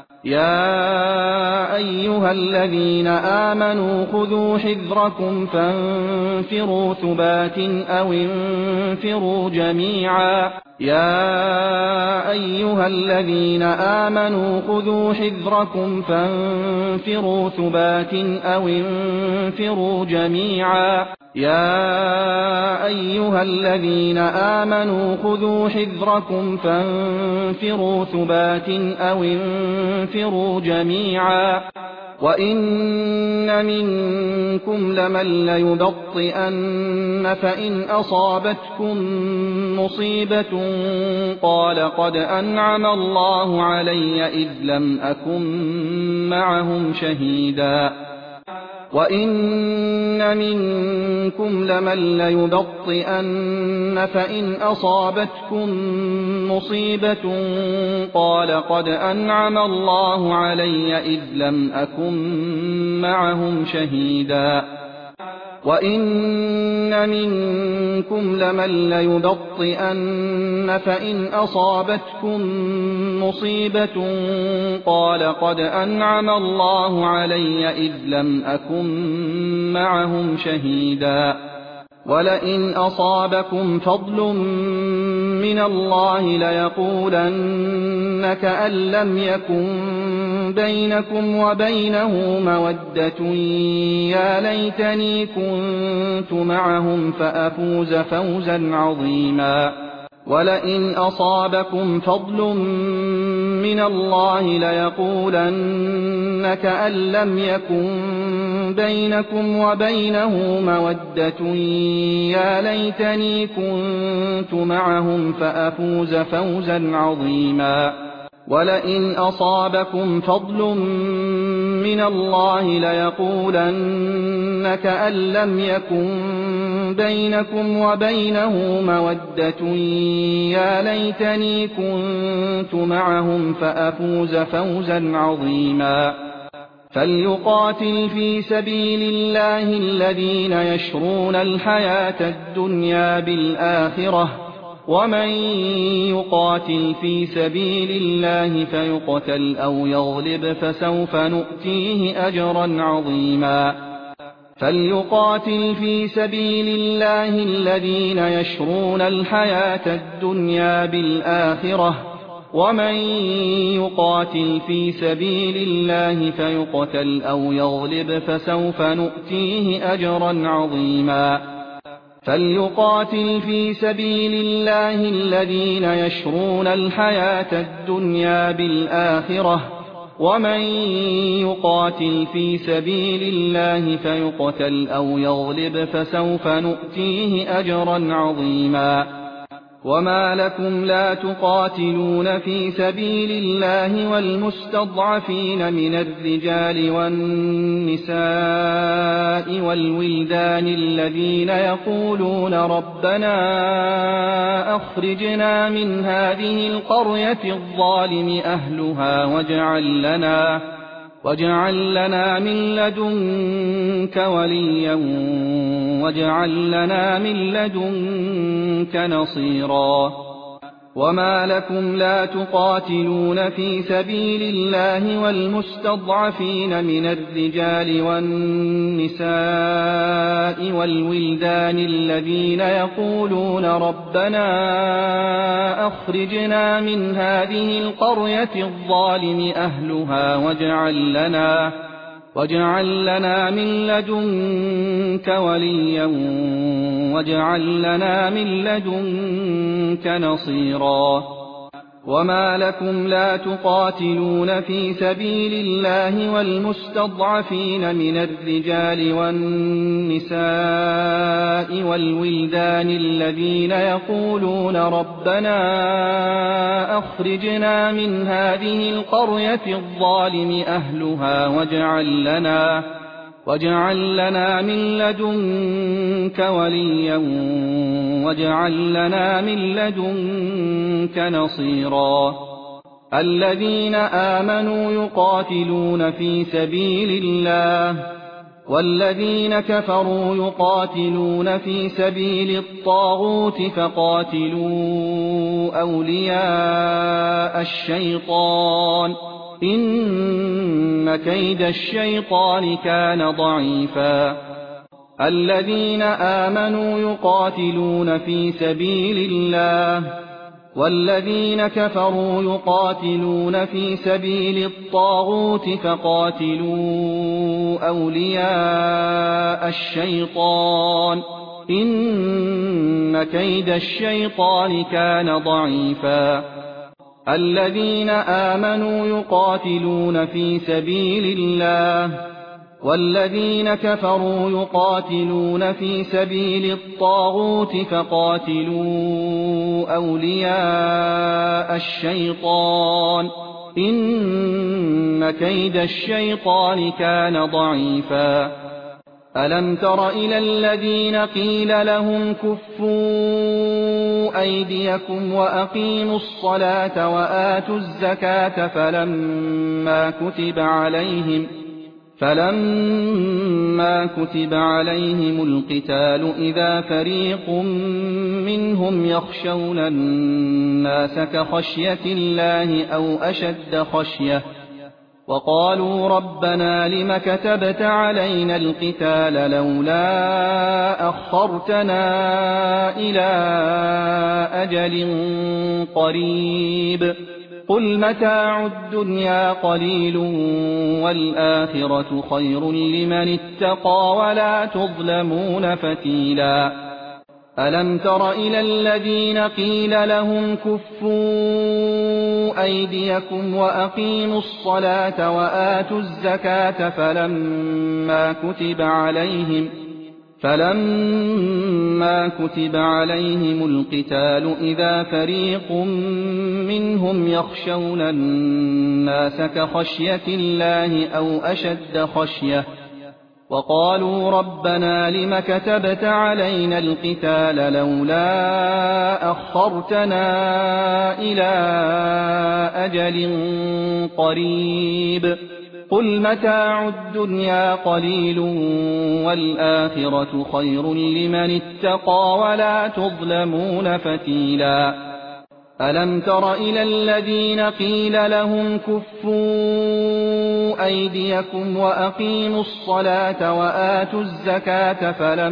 يا أيها الذين آمنوا خذوا حذركم فانفروا ثبات أو انفروا جميعا يا أيها الذين آمنوا خذوا حذركم فانفروا ثبات أو انفروا جميعا يا أيها الذين آمنوا خذوا حذركم فانفروا ثبات أو انفروا جميعا وإن منكم لمن ليبطئن فإن أصابتكم مصيبة قال قد أنعم الله علي إذ لم أكن معهم شهيدا وإن منكم لمن ليبطئن فإن أصابتكم مصيبة قال قد أنعم الله علي إذ لم أكن معهم شهيدا وإن منكم لمن ليبطئن فإن أصابتكم مصيبة قال قد أنعم الله علي إذ لم أكن معهم شهيدا ولئن أصابكم فضل من الله ليقولن كأن لم يكن بينكم وبينه مودة يا ليتني كنت معهم فأفوز فوزا عظيما ولئن أصابكم فضل من الله ليقولن كأن لم يكن بينكم وبينه مودة يا ليتني كنت معهم فأفوز فوزا عظيما ولئن أصابكم فضل من الله ليقولن كأن لم يكن بينكم وبينه مودة يا ليتني كنت معهم فأفوز فوزا عظيما فليقاتل في سبيل الله الذين يشرون الحياة الدنيا بالآخرة ومن يقاتل في سبيل الله فيقتل أو يغلب فسوف نؤتيه أجرا عظيما فليقاتل في سبيل الله الذين يشرون الحياة الدنيا بالآخرة ومن يقاتل في سبيل الله فيقتل أو يغلب فسوف نؤتيه أجرا عظيما فليقاتل في سبيل الله الذين يشرون الحياة الدنيا بالآخرة ومن يقاتل في سبيل الله فيقتل أو يغلب فسوف نؤتيه أجرا عظيما وما لكم لا تقاتلون في سبيل الله والمستضعفين من الرجال والنساء والولدان الذين يقولون ربنا أخرجنا من هذه القرية الظالم أهلها واجعل لنا من لدنك وليا واجعل لنا من لدنك نصيرا وما لكم لا تقاتلون في سبيل الله والمستضعفين من الرجال والنساء والولدان الذين يقولون ربنا أخرجنا من هذه القرية الظالم أهلها واجعل لنا من لدنك وليا واجعل لنا من لدنك نصيرا وما لكم لا تقاتلون في سبيل الله والمستضعفين من الرجال والنساء والولدان الذين يقولون ربنا أخرجنا من هذه القرية الظالم أهلها واجعل لنا من لدنك وليا واجعل لنا من لدنك نصيرا الذين آمنوا يقاتلون في سبيل الله والذين كفروا يقاتلون في سبيل الطاغوت فقاتلوا أولياء الشيطان إن كيد الشيطان كان ضعيفا الذين آمنوا يقاتلون في سبيل الله والذين كفروا يقاتلون في سبيل الطاغوت فقاتلوا أولياء الشيطان إن كيد الشيطان كان ضعيفا الذين آمنوا يقاتلون في سبيل الله والذين كفروا يقاتلون في سبيل الطاغوت فقاتلوا أولياء الشيطان إن كيد الشيطان كان ضعيفا ألم تر إلى الذين قيل لهم كفوا أيديكم وأقيموا الصلاة وآتوا الزكاة فلما كتب عليهم القتال إذا فريق منهم يخشون الناس كخشية الله أو أشد خشية وقالوا ربنا لم كتبت علينا القتال لولا أخرتنا إلى أجل قريب قل متاع الدنيا قليل والآخرة خير لمن اتقى ولا تظلمون فتيلا ألم تر إلى الذين قيل لهم كفوا أيديكم وأقيموا الصلاة وآتوا الزكاة فلما كتب عليهم القتال إذا فريق منهم يخشون الناس كخشية الله أو أشد خشية وقالوا ربنا لم كتبت علينا القتال لولا أخرتنا إلى أجل قريب قل متاع الدنيا قليل والآخرة خير لمن اتقى ولا تظلمون فتيلا ألم تر إلى الذين قيل لهم كفوا أيديكم وأقيموا الصلاة وآتوا الزكاة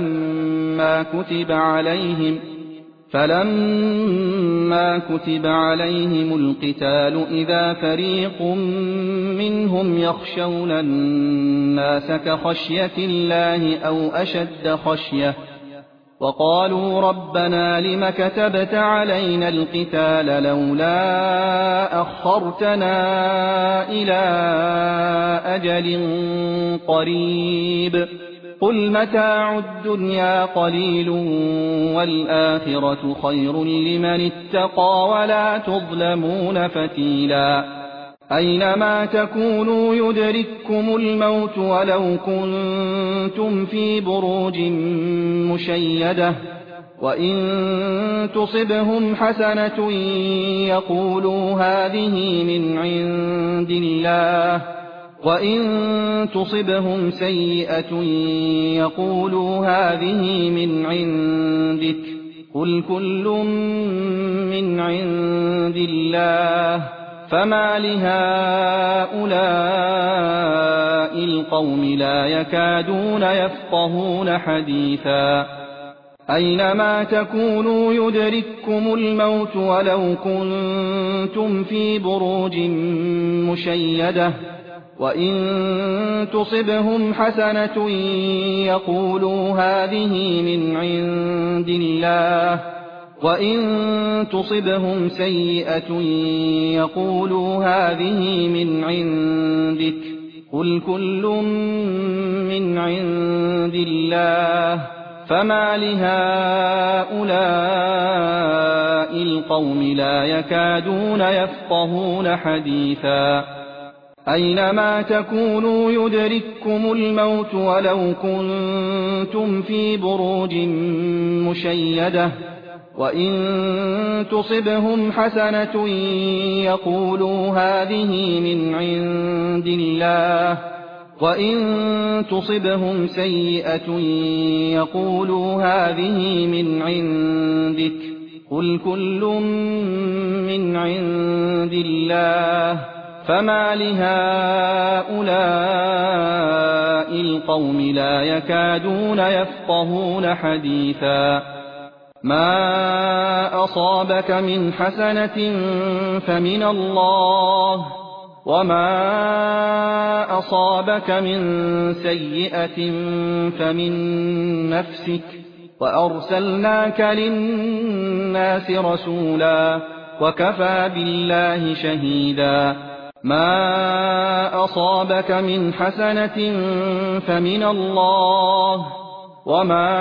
فلما كتب عليهم القتال إذا فريق منهم يخشون الناس كخشية الله أو أشد خشية وقالوا ربنا لم كتبت علينا القتال لولا أخرتنا إلى أجل قريب قل متاع الدنيا قليل والآخرة خير لمن اتقى ولا تظلمون فتيلا أينما تكونوا يدرككم الموت ولو كنتم في بروج مشيدة وإن تصبهم حسنة يقولوا هذه من عند الله وإن تصبهم سيئة يقولوا هذه من عندك قل كل من عند الله فما لهؤلاء القوم لا يكادون يفقهون حديثا أينما تكونوا يدرككم الموت ولو كنتم في بروج مشيدة وإن تصبهم حسنة يقولوا هذه من عند الله وإن تصبهم سيئة يقولوا هذه من عندك قل كل من عند الله فما لهؤلاء القوم لا يكادون يفقهون حديثا أينما تكونوا يدرككم الموت ولو كنتم في بروج مشيدة وإن تصبهم حسنة يقولوا هذه من عند الله وإن تصبهم سيئة يقولوا هذه من عندك قل كل من عند الله فما لهؤلاء القوم لا يكادون يفقهون حديثا ما أصابك من حسنة فمن الله وما أصابك من سيئة فمن نفسك وأرسلناك للناس رسولا وكفى بالله شهيدا ما أصابك من حسنة فمن الله وما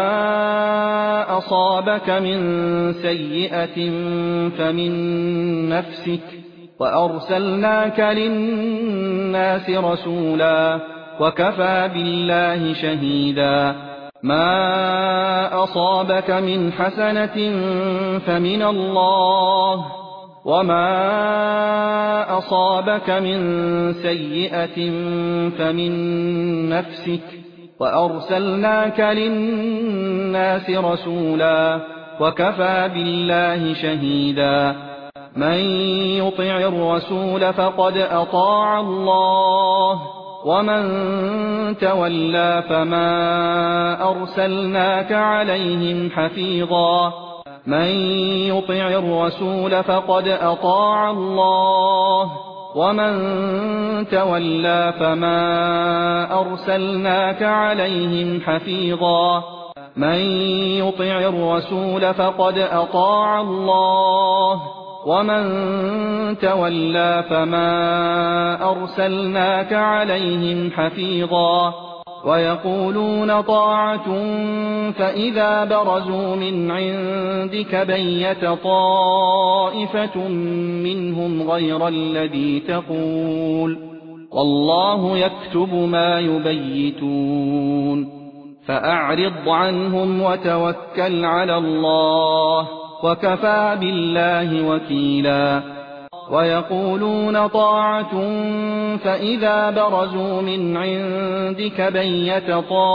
أصابك من سيئة فمن نفسك وأرسلناك للناس رسولا وكفى بالله شهيدا ما أصابك من حسنة فمن الله وما أصابك من سيئة فمن نفسك وأرسلناك للناس رسولا وكفى بالله شهيدا من يطع الرسول فقد أطاع الله ومن تولى فما أرسلناك عليهم حفيظا من يطع الرسول فقد أطاع الله ومن تولى فما أرسلناك عليهم حفيظا من يطع الرسول فقد أطاع الله ومن تولى فما أرسلناك عليهم حفيظا ويقولون طاعة فإذا برزوا من عندك بيت طائفة منهم غير الذي تقول والله يكتب ما يبيتون فأعرض عنهم وتوكل على الله وكفى بالله وكيلا ويقولون طاعة فإذا برزوا من عندك بيت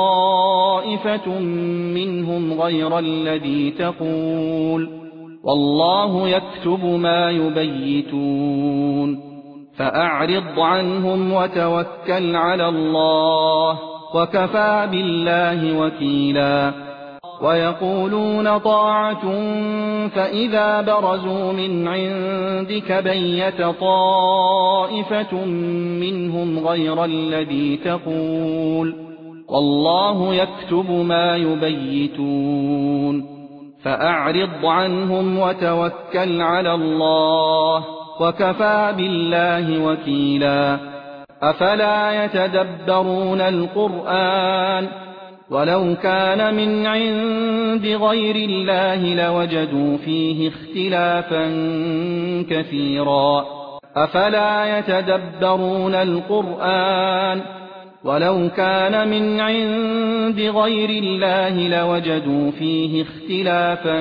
طائفة منهم غير الذي تقول والله يكتب ما يبيتون فأعرض عنهم وتوكل على الله وكفى بالله وكيلا ويقولون طاعة فإذا برزوا من عندك بيت طائفة منهم غير الذي تقول والله يكتب ما يبيتون فأعرض عنهم وتوكل على الله وكفى بالله وكيلا أفلا يتدبرون القرآن ولو كان من عند غير الله لوجدوا فيه اختلافا كثيرا أفلا يتدبرون القرآن ولو كان من عند غير الله لوجدوا فيه اختلافا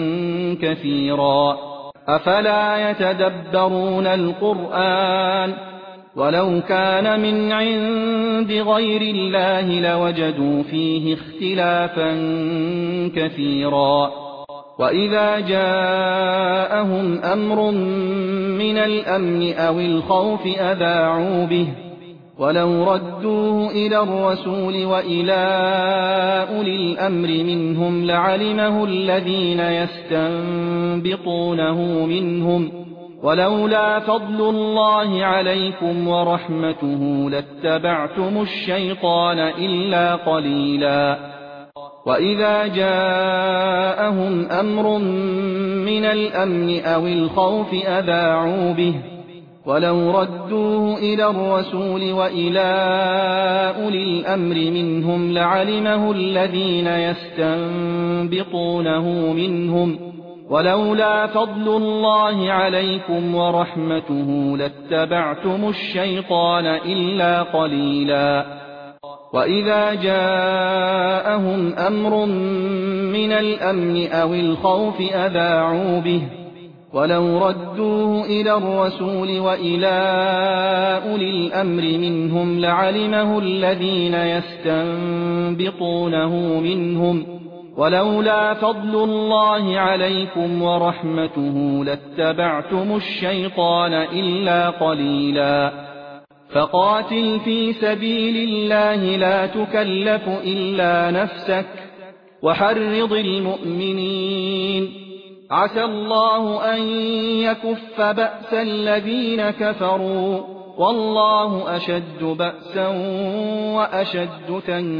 كثيرا أفلا يتدبرون القرآن ولو كان من عند غير الله لوجدوا فيه اختلافا كثيرا وإذا جاءهم أمر من الأمن أو الخوف أذاعوا به ولو ردوه إلى الرسول وإلى أولي الأمر منهم لعلمه الذين يستنبطونه منهم ولولا فضل الله عليكم ورحمته لاتبعتم الشيطان إلا قليلا وإذا جاءهم أمر من الأمن أو الخوف أذاعوا به ولو ردوه إلى الرسول وإلى أولي الأمر منهم لعلمه الذين يستنبطونه منهم ولولا فضل الله عليكم ورحمته لاتبعتم الشيطان إلا قليلا وإذا جاءهم أمر من الأمن أو الخوف أذاعوا به ولو ردوه إلى الرسول وإلى أولي الأمر منهم لعلمه الذين يستنبطونه منهم ولولا فضل الله عليكم ورحمته لاتبعتم الشيطان إلا قليلا فقاتل في سبيل الله لا تكلف إلا نفسك وحرض المؤمنين عسى الله أن يكف بأس الذين كفروا والله أشد بأسا وأشد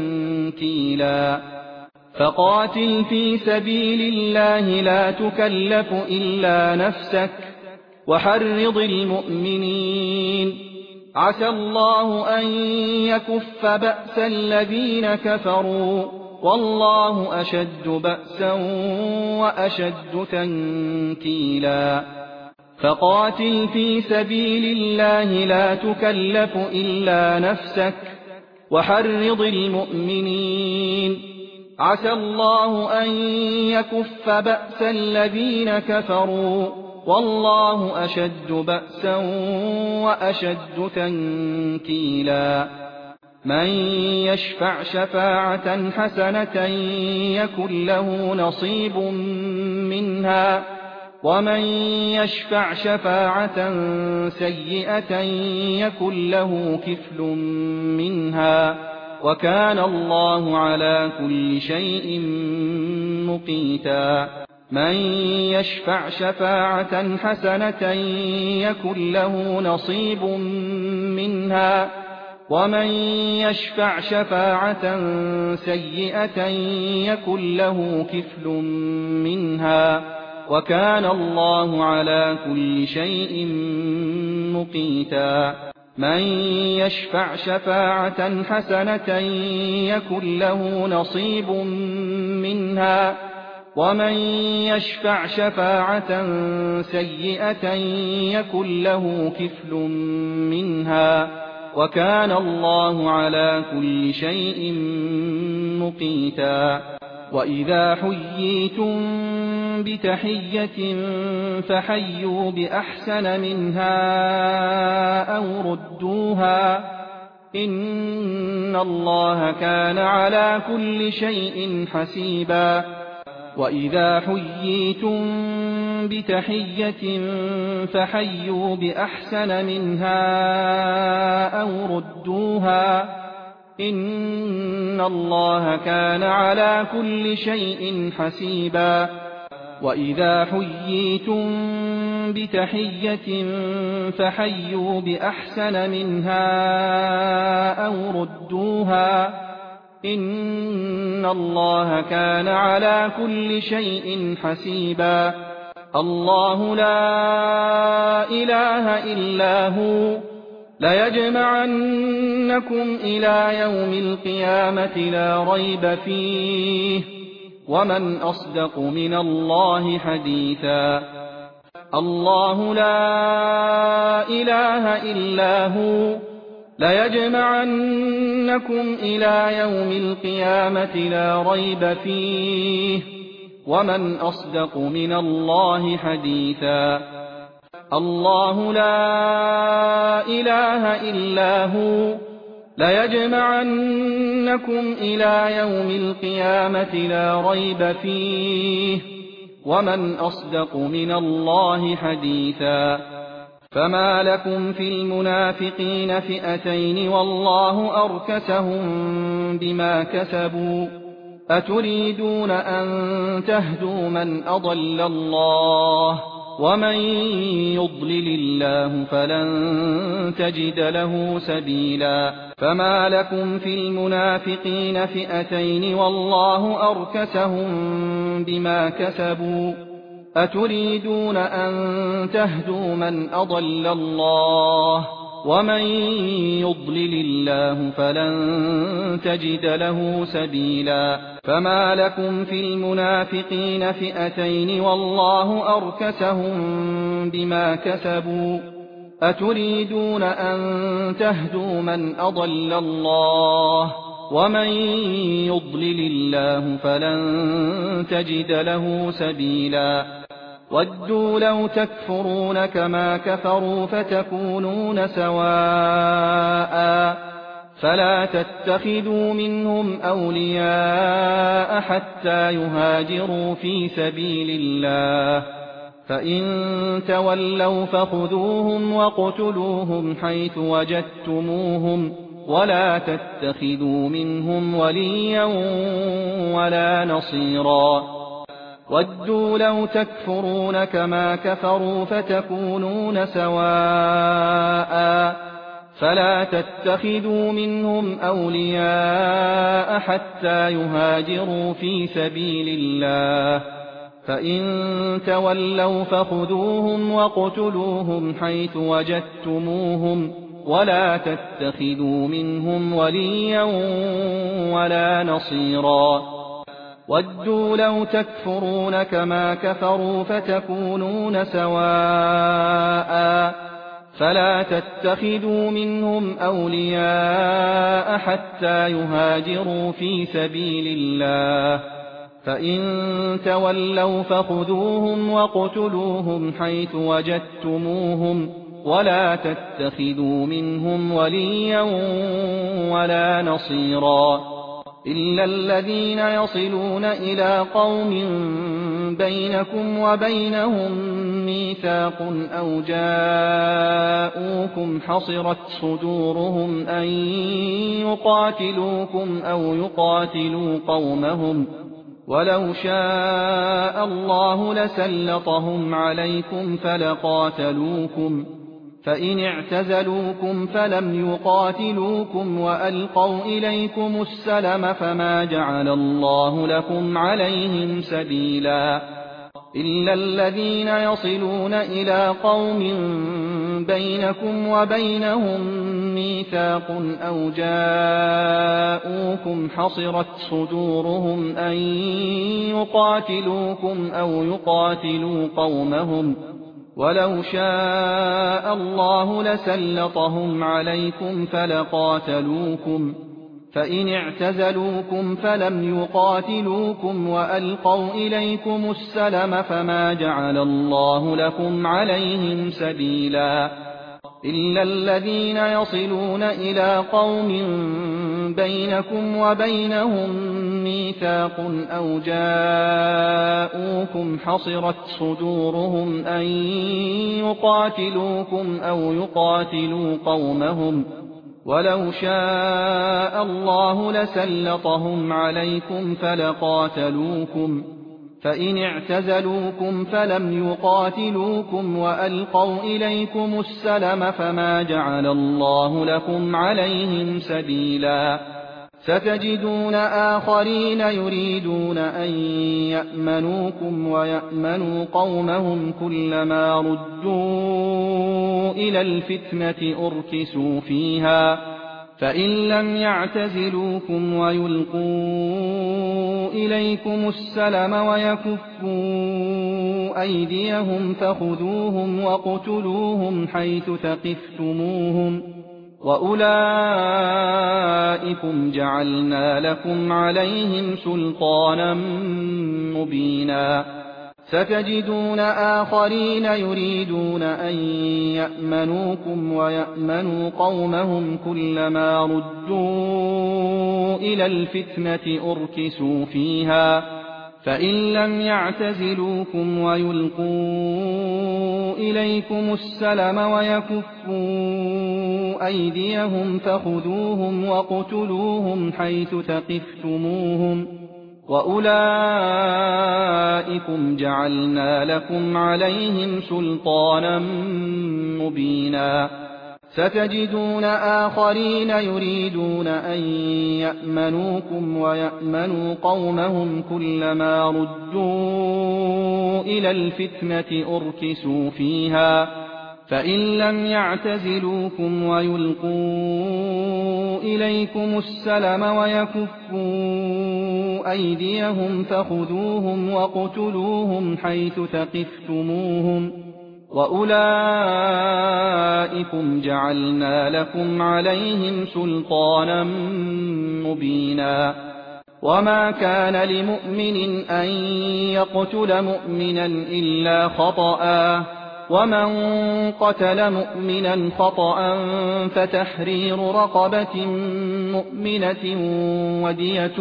تنكيلا فقاتل في سبيل الله لا تكلف إلا نفسك وحرض المؤمنين عسى الله أن يكف بأس الذين كفروا والله أشد بأسا وأشد تنكيلا فقاتل في سبيل الله لا تكلف إلا نفسك وحرض المؤمنين عسى الله أن يكف بأس الذين كفروا والله أشد بأسا وأشد تنكيلا من يشفع شفاعة حسنة يكن له نصيب منها ومن يشفع شفاعة سيئة يكن له كفل منها وكان الله على كل شيء مقيتا من يشفع شفاعة حسنة يكن له نصيب منها ومن يشفع شفاعة سيئة يكن له كفل منها وكان الله على كل شيء مقيتا من يشفع شفاعة حسنة يكن له نصيب منها ومن يشفع شفاعة سيئة يكن له كفل منها وكان الله على كل شيء مقيتا وإذا حييتم بتحية فحيوا بأحسن منها أو ردوها إن الله كان على كل شيء حسيبا وإذا حييتم بتحية فحيوا بأحسن منها أو ردوها إن الله كان على كل شيء حسيبا وإذا حييتم بتحية فحيوا بأحسن منها أو ردوها إن الله كان على كل شيء حسيبا الله لا إله إلا هو ليجمعنكم إلى يوم القيامة لا ريب فيه ومن أصدق من الله حديثا الله لا إله إلا هو ليجمعنكم إلى يوم القيامة لا ريب فيه ومن أصدق من الله حديثا الله لا إله إلا هو ليجمعنكم إلى يوم القيامة لا ريب فيه ومن أصدق من الله حديثا فما لكم في المنافقين فئتين والله أركسهم بما كسبوا أتريدون أن تهدوا من أضل الله ومن يضلل الله فلن تجد له سبيلا فما لكم في المنافقين فئتين والله أركسهم بما كسبوا أتريدون أن تهدوا من أضل الله ومن يضلل الله فلن تجد له سبيلا فما لكم في المنافقين فئتين والله أركسهم بما كسبوا أتريدون أن تهدوا من أضل الله ومن يضلل الله فلن تجد له سبيلا ودوا لو تكفرون كما كفروا فتكونون سواء فلا تتخذوا منهم أولياء حتى يهاجروا في سبيل الله فإن تولوا فخذوهم واقتلوهم حيث وجدتموهم ولا تتخذوا منهم وليا ولا نصيرا ودوا لو تكفرون كما كفروا فتكونون سواء فلا تتخذوا منهم أولياء حتى يهاجروا في سبيل الله فإن تولوا فخذوهم واقتلوهم حيث وجدتموهم ولا تتخذوا منهم وليا ولا نصيرا ودوا لو تكفرون كما كفروا فتكونون سواء فلا تتخذوا منهم أولياء حتى يهاجروا في سبيل الله فإن تولوا فخذوهم واقتلوهم حيث وجدتموهم ولا تتخذوا منهم وليا ولا نصيرا إلا الذين يصلون إلى قوم بينكم وبينهم ميثاق أو جاءوكم حصرت صدورهم أن يقاتلوكم أو يقاتلوا قومهم ولو شاء الله لسلطهم عليكم فلقاتلوكم فإن اعتزلوكم فلم يقاتلوكم وألقوا إليكم السلم فما جعل الله لكم عليهم سبيلا إلا الذين يصلون إلى قوم بينكم وبينهم ميثاق أو جاءوكم حصرت صدورهم أن يقاتلوكم أو يقاتلوا قومهم ولو شاء الله لسلطهم عليكم فلقاتلوكم فإن اعتزلوكم فلم يقاتلوكم وألقوا إليكم السلم فما جعل الله لكم عليهم سبيلا إلا الذين يصلون إلى قوم بينكم وبينهم ميثاق أو جاءوكم حصرت صدورهم أن يقاتلوكم أو يقاتلوا قومهم ولو شاء الله لسلطهم عليكم فلقاتلوكم فإن اعتزلوكم فلم يقاتلوكم وألقوا إليكم السلم فما جعل الله لكم عليهم سبيلا ستجدون آخرين يريدون أن يأمنوكم ويأمنوا قومهم كلما ردوا إلى الفتنة أركسوا فيها فإن لم يعتزلوكم ويلقوا إليكم السلم ويكفوا أيديهم فخذوهم واقتلوهم حيث ثقفتموهم وأولئكم جعلنا لكم عليهم سلطانا مبينا ستجدون آخرين يريدون أن يأمنوكم ويأمنوا قومهم كلما ردوا إلى الفتنة أركسوا فيها فإن لم يعتزلوكم ويلقوا إليكم السلم ويكفوا أيديهم فخذوهم واقتلوهم حيث ثقفتموهم وأولئكم جعلنا لكم عليهم سلطانا مبينا ستجدون آخرين يريدون أن يأمنوكم ويأمنوا قومهم كلما ردوا إلى الفتنة أركسوا فيها فإن لم يعتزلوكم ويلقوا إليكم السلم ويكفوا أيديهم فخذوهم واقتلوهم حيث ثقفتموهم وأولئكم جعلنا لكم عليهم سلطانا مبينا وما كان لمؤمن أن يقتل مؤمنا إلا خطأ ومن قتل مؤمنا خطأ فتحرير رقبة مؤمنة ودية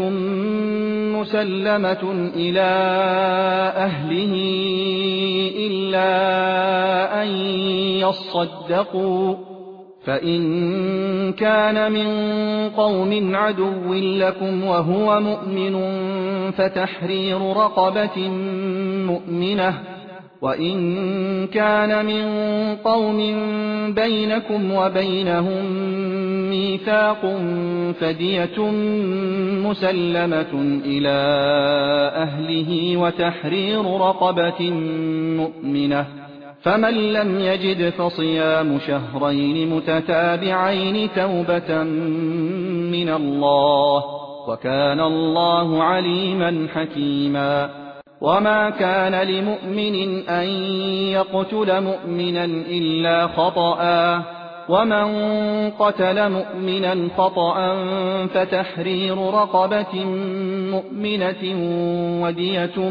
مسلمة إلى أهله إلا أن يصدقوا فإن كان من قوم عدو لكم وهو مؤمن فتحرير رقبة مؤمنة وإن كان من قوم بينكم وبينهم ميثاق فدية مسلمة إلى أهله وتحرير رقبة مؤمنة فمن لم يجد فصيام شهرين متتابعين توبة من الله وكان الله عليما حكيما وما كان لمؤمن أن يقتل مؤمنا إلا خطأ ومن قتل مؤمنا خطأ فتحرير رقبة مؤمنة ودية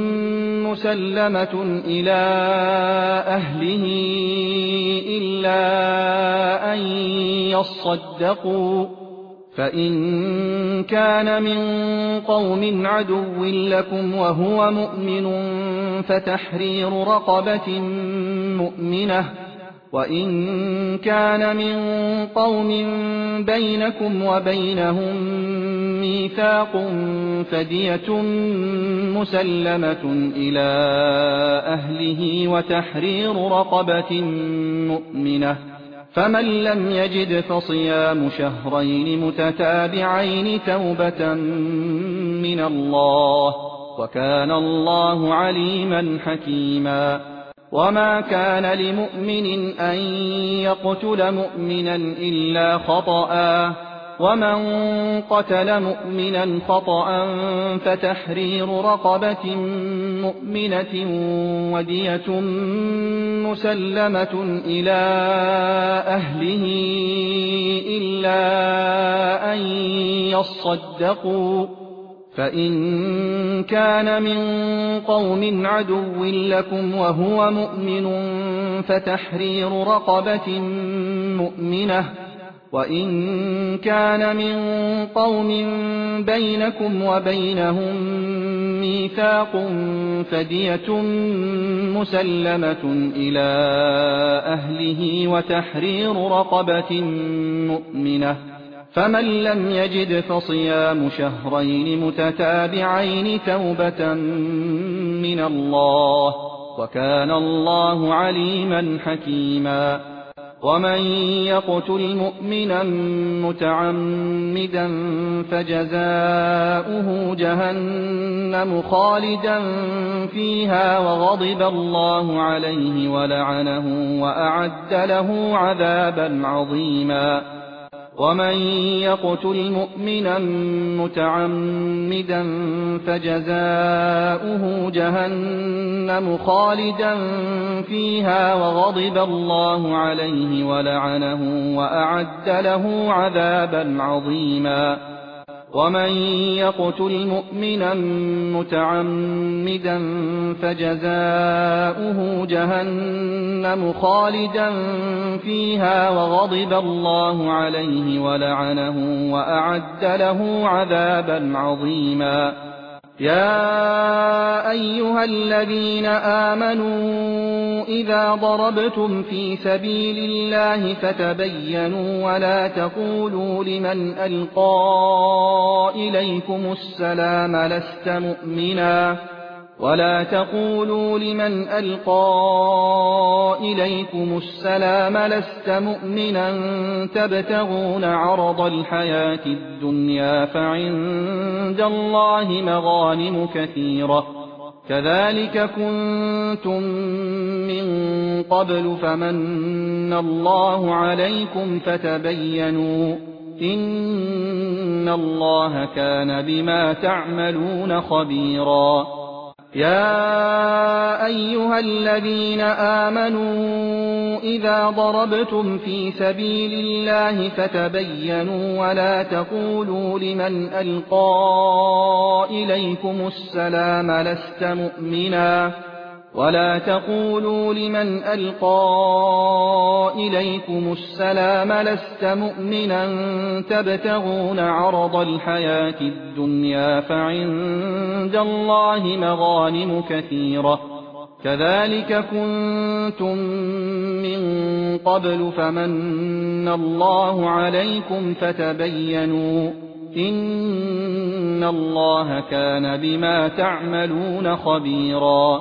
مسلمة إلى أهله إلا أن يصدقوا فإن كان من قوم عدو لكم وهو مؤمن فتحرير رقبة مؤمنة وإن كان من قوم بينكم وبينهم ميثاق فدية مسلمة إلى أهله وتحرير رقبة مؤمنة فمن لم يجد فصيام شهرين متتابعين توبة من الله وكان الله عليما حكيما وما كان لمؤمن أن يقتل مؤمنا إلا خطأ ومن قتل مؤمنا خطأ فتحرير رقبة مؤمنة ودية مسلمة إلى أهله إلا أن يصدقوا فإن كان من قوم عدو لكم وهو مؤمن فتحرير رقبة مؤمنة وإن كان من قوم بينكم وبينهم ميثاق فدية مسلمة إلى أهله وتحرير رقبة مؤمنة فمن لم يجد فصيام شهرين متتابعين توبة من الله وكان الله عليما حكيما ومن يقتل مؤمنا متعمدا فجزاؤه جهنم خالدا فيها وغضب الله عليه ولعنه وأعد له عذابا عظيما ومن يقتل مؤمنا متعمدا فجزاؤه جهنم خالدا فيها وغضب الله عليه ولعنه وأعد له عذابا عظيما ومن يقتل مؤمنا متعمدا فجزاؤه جهنم خالدا فيها وغضب الله عليه ولعنه وأعد له عذابا عظيما يا أيها الذين آمنوا إذا ضربتم في سبيل الله فتبينوا ولا تقولوا لمن ألقى إليكم السلام لست مؤمنا تبتغون عرض الحياة الدنيا فعند الله مغانم كثيرة كذلك كنتم من قبل فمن الله عليكم فتبينوا إن الله كان بما تعملون خبيرا يا أيها الذين آمنوا إذا ضربتم في سبيل الله فتبينوا ولا تقولوا لمن ألقى إليكم السلام لست مؤمنا تبتغون عرض الحياة الدنيا فعند الله مغانم كثيرة كذلك كنتم من قبل فمن الله عليكم فتبينوا إن الله كان بما تعملون خبيرا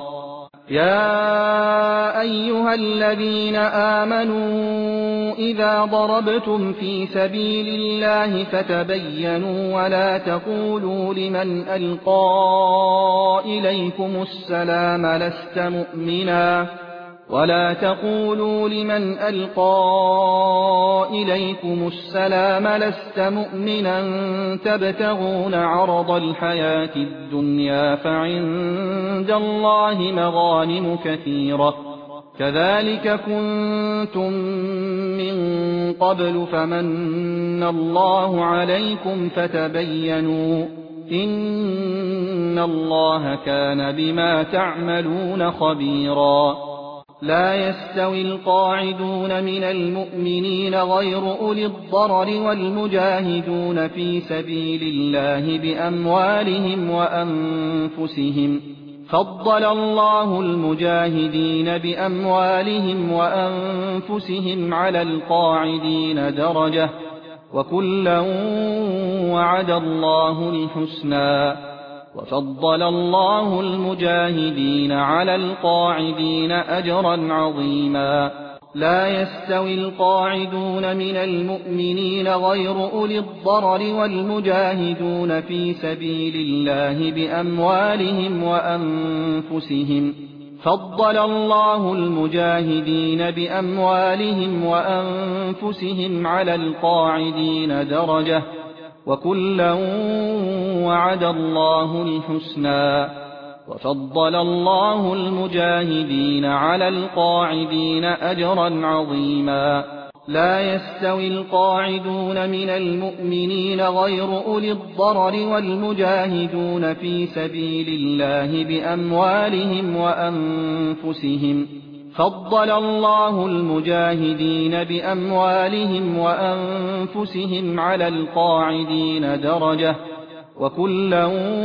يا أيها الذين آمنوا إذا ضربتم في سبيل الله فتبينوا ولا تقولوا لمن ألقى إليكم السلام لست مؤمنا تبتغون عرض الحياة الدنيا فعند الله مغانم كثيرة كذلك كنتم من قبل فمن الله عليكم فتبينوا إن الله كان بما تعملون خبيرا لا يستوي القاعدون من المؤمنين غير أولي الضرر والمجاهدون في سبيل الله بأموالهم وأنفسهم فضل الله المجاهدين بأموالهم وأنفسهم على القاعدين درجة وكلا وعد الله الحسنى وفضل الله المجاهدين على القاعدين أجرا عظيما لا يستوي القاعدون من المؤمنين غير أولي الضرر والمجاهدون في سبيل الله بأموالهم وأنفسهم فضل الله المجاهدين بأموالهم وأنفسهم على القاعدين درجة وكلا وعد الله الحسنى وفضل الله المجاهدين على القاعدين أجرا عظيما لا يستوي القاعدون من المؤمنين غير أولي الضرر والمجاهدون في سبيل الله بأموالهم وأنفسهم فضل الله المجاهدين بأموالهم وأنفسهم على القاعدين درجة وكلا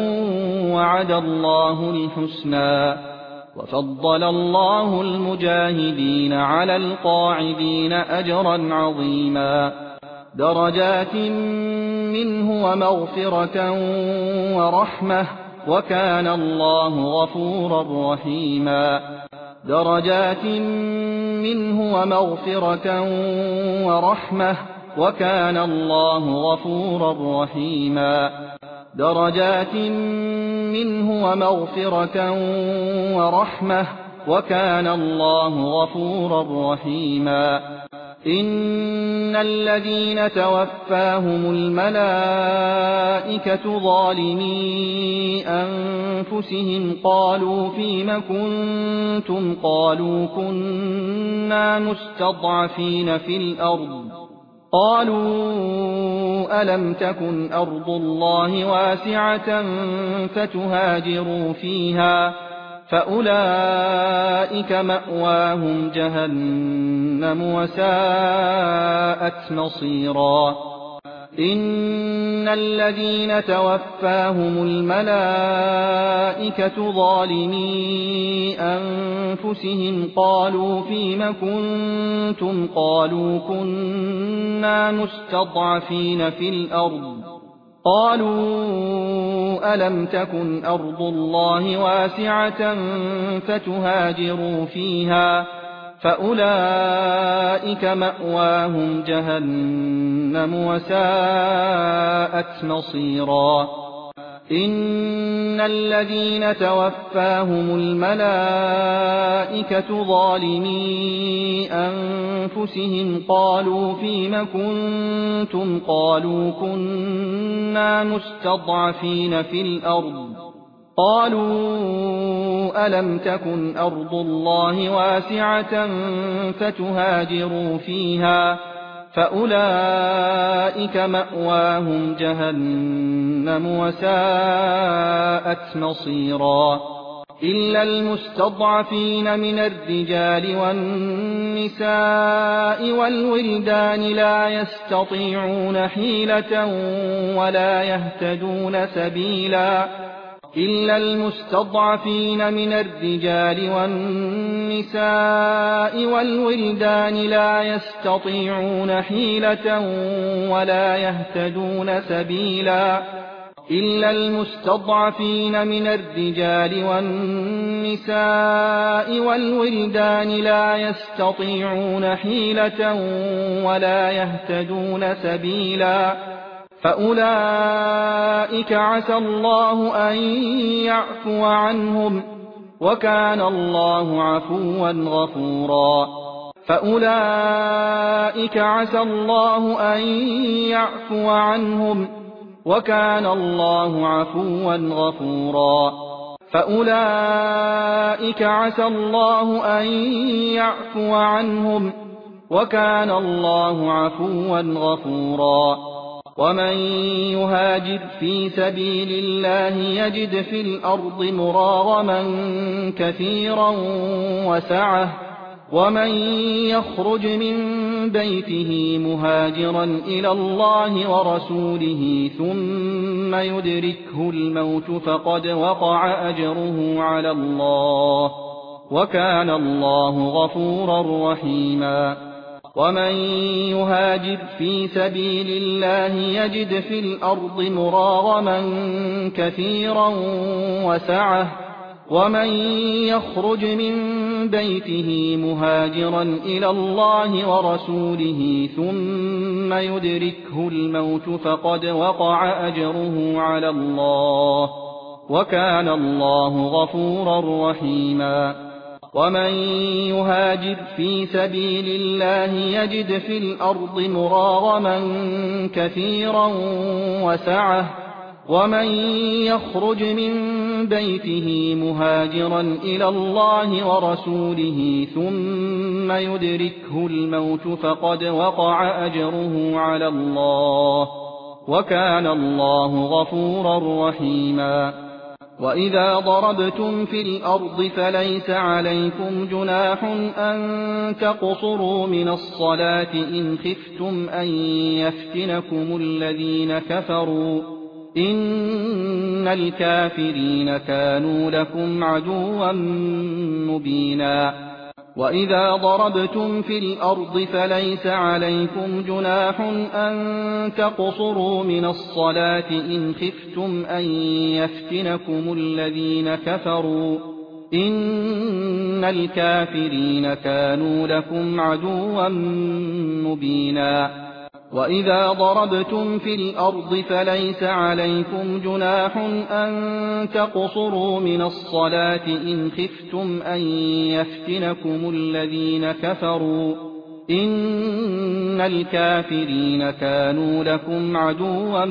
وعد الله الحسنى وفضل الله المجاهدين على القاعدين أجرا عظيما درجات منه ومغفرة ورحمة وكان الله غفورا رحيما درجات منه ومغفرة ورحمة وكان الله غفورا رحيما درجات منه ومغفرة ورحمة وكان الله غفورا رحيما إن الذين توفاهم الملائكة ظالمي أنفسهم قالوا فيم كنتم قالوا كنا مستضعفين في الأرض قالوا ألم تكن أرض الله واسعة فتهاجروا فيها فأولئك مأواهم جهنم وساءت مصيرا إن الذين توفاهم الملائكة ظالمي أنفسهم قالوا فيم كنتم قالوا كنا مستضعفين في الأرض قالوا ألم تكن أرض الله واسعة فتهاجروا فيها فأولئك مأواهم جهنم وساءت مصيرا إن الذين توفاهم الملائكة ظالمي أنفسهم قالوا فيم كنتم قالوا كنا مستضعفين في الأرض قالوا ألم تكن أرض الله واسعة فتهاجروا فيها فأولئك مأواهم جهنم وساءت مصيرا إلا المستضعفين من الرجال والنساء والولدان لا يستطيعون حيلة ولا يهتدون سبيلا إلا المستضعفين من الرجال والنساء والولدان لا يستطيعون حيلة ولا يهتدون سبيلا إلا المستضعفين من الرجال والنساء والولدان لا يستطيعون حيلة ولا يهتدون سبيلا فأولئك عسى الله أن يعفو عنهم وكان الله عفوا غفورا فأولئك عسى الله أن يعفو عنهم وكان الله عفوا غفورا فأولئك عسى الله أن يعفو عنهم وكان الله عفوا غفورا ومن يهاجر في سبيل الله يجد في الأرض مراغما كثيرا وسعة ومن يخرج من بيته مهاجرا إلى الله ورسوله ثم يدركه الموت فقد وقع أجره على الله وكان الله غفورا رحيما ومن يهاجر في سبيل الله يجد في الأرض مراغما كثيرا وسعة ومن يخرج من بيته مهاجرا إلى الله ورسوله ثم يدركه الموت فقد وقع أجره على الله وكان الله غفورا رحيما ومن يهاجر في سبيل الله يجد في الأرض مراغما كثيرا وسعة ومن يخرج من بيته مهاجرا إلى الله ورسوله ثم يدركه الموت فقد وقع أجره على الله وكان الله غفورا رحيما وإذا ضربتم في الأرض فليس عليكم جناح أن تقصروا من الصلاة إن خفتم أن يفتنكم الذين كفروا إن الكافرين كانوا لكم عدوا مبينا وإذا ضربتم في الأرض فليس عليكم جناح أن تقصروا من الصلاة إن خفتم أن يفتنكم الذين كفروا إن الكافرين كانوا لكم عدوا مبينا وإذا ضربتم في الأرض فليس عليكم جناح أن تقصروا من الصلاة إن خفتم أن يفتنكم الذين كفروا إن الكافرين كانوا لكم عدوا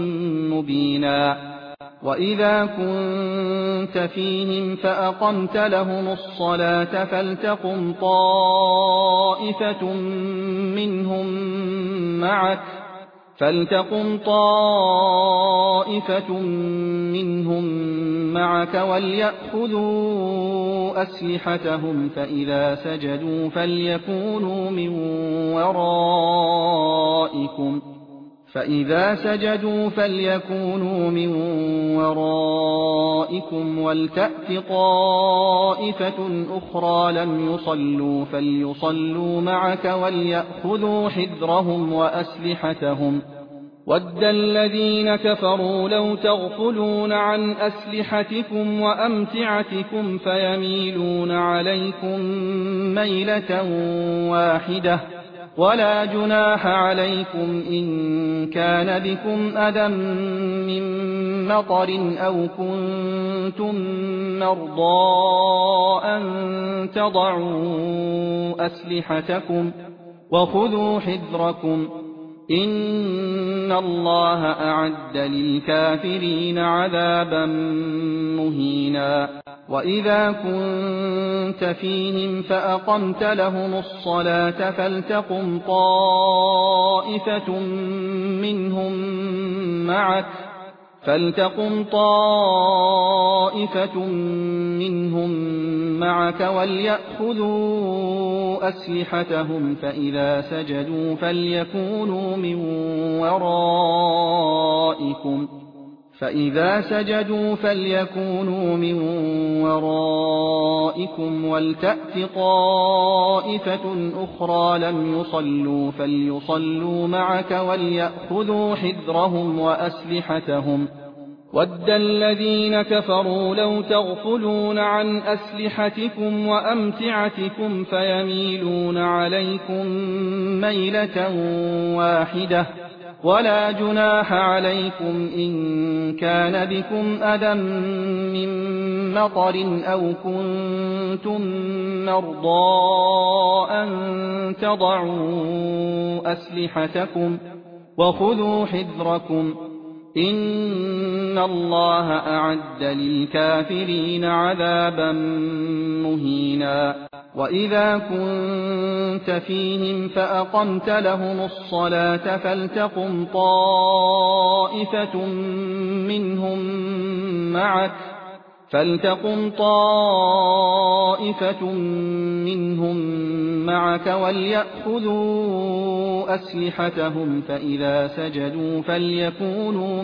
مبينا وإذا كنت فيهم فأقمت لهم الصلاة فلتقم طائفة منهم معك وليأخذوا أسلحتهم فإذا سجدوا فإذا سجدوا فليكونوا من ورائكم ولتأت طائفة أخرى لم يصلوا فليصلوا معك وليأخذوا حذرهم وأسلحتهم وَدَّ الَّذِينَ كَفَرُوا لَوْ تَغْفُلُونَ عَنْ أَسْلِحَتِكُمْ وَأَمْتِعَتِكُمْ فَيَمِيلُونَ عَلَيْكُمْ مَيْلَةً وَاحِدَةً وَلَا جُنَاحَ عَلَيْكُمْ إِن كَانَ بِكُمْ أَذًى مِّن مَّطَرٍ أَوْ كُنتُم مَّرْضَىٰ أَن تَضَعُوا أَسْلِحَتَكُمْ وَخُذُوا حِذْرَكُمْ إِنَّ اللَّهَ أَعَدَّ لِلْكَافِرِينَ عَذَابًا مُّهِينًا وَإِذَا كُنتَ فِيهِمْ فَأَقَمْتَ لَهُمُ الصَّلَاةَ فَلْتَقُمْ طَائِفَةٌ مِّنْهُم مَّعَكَ وَلْيَأْخُذُوا أَسْلِحَتَهُمْ فَإِذَا سَجَدُوا فَلْيَكُونُوا مِن وَرَائِكُمْ وَلْتَأْتِ طَائِفَةٌ أُخْرَىٰ لَمْ يُصَلُّوا فَلْيُصَلُّوا مَعَكَ وَلْيَأْخُذُوا حِذْرَهُمْ وَأَسْلِحَتَهُمْ وَدَّ الَّذِينَ كَفَرُوا لَوْ تَغْفُلُونَ عَنْ أَسْلِحَتِكُمْ وَأَمْتِعَتِكُمْ فَيَمِيلُونَ عَلَيْكُمْ مَيْلَةً وَاحِدَةً وَلَا جُنَاحَ عَلَيْكُمْ إِن كَانَ بِكُمْ أَذًى مِّن مَّطَرٍ أَوْ كُنتُم مَّرْضَىٰ أَن تَضَعُوا أَسْلِحَتَكُمْ وَخُذُوا حِذْرَكُمْ إِنَّ اللَّهَ أَعَدَّ لِلْكَافِرِينَ عَذَابًا مُّهِينًا وَإِذَا كُنتَ فِيهِمْ فَأَقَمْتَ لَهُمُ الصَّلَاةَ فَلْتَقُمْ طَائِفَةٌ مِّنْهُم مَّعَكَ وَلْيَأْخُذُوا أَسْلِحَتَهُمْ فَإِذَا سَجَدُوا فَلْيَكُونُوا